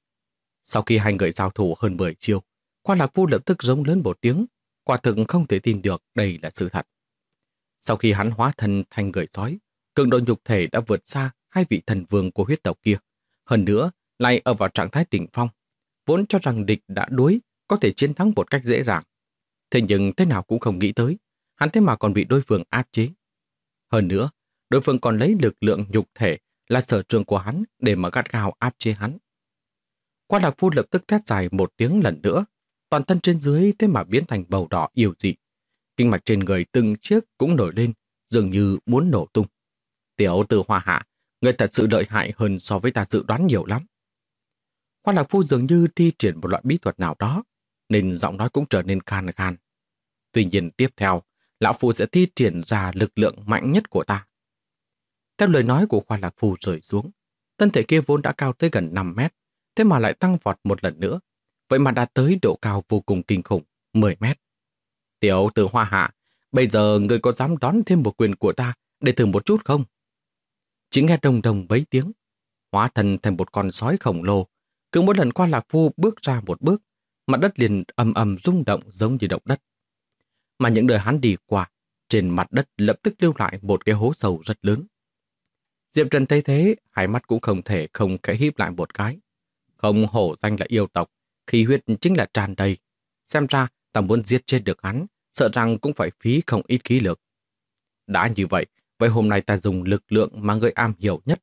Sau khi hai người giao thủ hơn 10 chiêu, Khoa Lạc Phu lập tức rống lớn một tiếng, quả thực không thể tin được đây là sự thật. Sau khi hắn hóa thân thành người sói, cường độ nhục thể đã vượt xa hai vị thần vương của huyết tộc kia. Hơn nữa, lại ở vào trạng thái đỉnh phong, vốn cho rằng địch đã đuối, có thể chiến thắng một cách dễ dàng. Thế nhưng thế nào cũng không nghĩ tới, hắn thế mà còn bị đối phương áp chế. Hơn nữa, đối phương còn lấy lực lượng nhục thể là sở trường của hắn để mà gắt gao áp chế hắn. Khoa Lạc Phu lập tức thét dài một tiếng lần nữa, toàn thân trên dưới thế mà biến thành màu đỏ yêu dị. Kinh mạch trên người từng chiếc cũng nổi lên, dường như muốn nổ tung. Tiểu tử Hoa Hạ, người thật sự lợi hại hơn so với ta dự đoán nhiều lắm. Khoa Lạc Phu dường như thi triển một loại bí thuật nào đó, nên giọng nói cũng trở nên khan khan. Tuy nhiên tiếp theo, lão phu sẽ thi triển ra lực lượng mạnh nhất của ta. Theo lời nói của Khoa Lạc Phu rơi xuống, thân thể kia vốn đã cao tới gần 5 mét, thế mà lại tăng vọt một lần nữa, vậy mà đạt tới độ cao vô cùng kinh khủng, 10 mét. Tiểu tử Hoa Hạ, bây giờ người có dám đón thêm một quyền của ta để thử một chút không? Chỉ nghe đồng đồng mấy tiếng, hóa thân thành một con sói khổng lồ. Cứ mỗi lần Khoa Lạc Phu bước ra một bước, mặt đất liền ầm ầm rung động giống như động đất. Mà những đời hắn đi qua, trên mặt đất lập tức lưu lại một cái hố sâu rất lớn. Diệp Trần thấy thế, hai mắt cũng không thể không khẽ híp lại một cái. Không hổ danh là yêu tộc, khí huyết chính là tràn đầy. Xem ra ta muốn giết chết được hắn, sợ rằng cũng phải phí không ít khí lực. Đã như vậy, vậy hôm nay ta dùng lực lượng mà người am hiểu nhất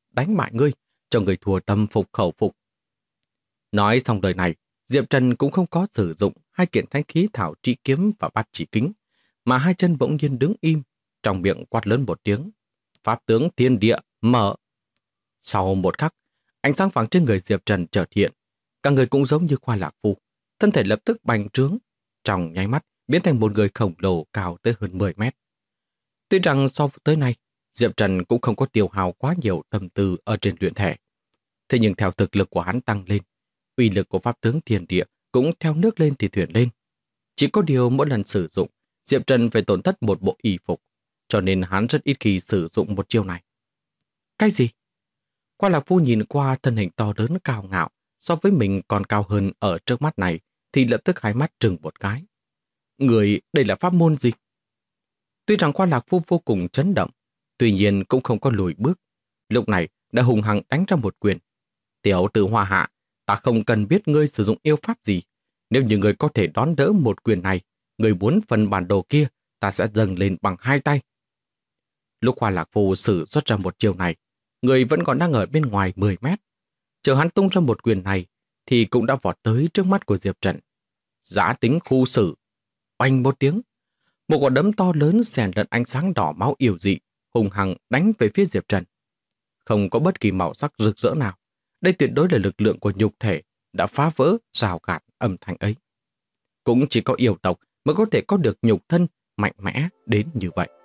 đánh bại ngươi, cho người thua tâm phục khẩu phục. Nói xong lời này, Diệp Trần cũng không có sử dụng hai kiện thánh khí thảo trị kiếm và bát chỉ kính, mà hai chân bỗng nhiên đứng im, trong miệng quát lớn một tiếng. Pháp tướng thiên địa, mở! Sau một khắc, ánh sáng vàng trên người Diệp Trần chợt hiện, cả người cũng giống như Khoa Lạc Phu, thân thể lập tức bành trướng, trong nháy mắt biến thành một người khổng lồ cao tới hơn 10 mét. Tuy rằng so với tới nay, Diệp Trần cũng không có tiêu hao quá nhiều tâm tư ở trên luyện thể. Thế nhưng theo thực lực của hắn tăng lên, uy lực của pháp tướng thiên địa cũng theo nước lên thì thuyền lên. Chỉ có điều mỗi lần sử dụng, Diệp Trần phải tổn thất một bộ y phục, cho nên hắn rất ít khi sử dụng một chiêu này. Cái gì? Khoa Lạc Phu nhìn qua thân hình to lớn cao ngạo, so với mình còn cao hơn ở trước mắt này, thì lập tức hai mắt trừng một cái. Người, đây là pháp môn gì? Tuy rằng Khoa Lạc Phu vô cùng chấn động, tuy nhiên cũng không có lùi bước. Lúc này đã hùng hăng đánh ra một quyền. Tiểu tử Hoa Hạ, ta không cần biết ngươi sử dụng yêu pháp gì. Nếu như ngươi có thể đón đỡ một quyền này, ngươi muốn phần bản đồ kia, ta sẽ dâng lên bằng hai tay. Lúc Khoa Lạc Phu sử xuất ra một chiêu này, người vẫn còn đang ở bên ngoài 10 mét. Chờ hắn tung ra một quyền này, thì cũng đã vọt tới trước mắt của Diệp Trần. Giã tính khu xử. Oanh một tiếng. Một quả đấm to lớn xen lẫn ánh sáng đỏ máu yêu dị, hùng hăng đánh về phía Diệp Trần. Không có bất kỳ màu sắc rực rỡ nào. Đây tuyệt đối là lực lượng của nhục thể đã phá vỡ rào cản âm thanh ấy. Cũng chỉ có yêu tộc mới có thể có được nhục thân mạnh mẽ đến như vậy.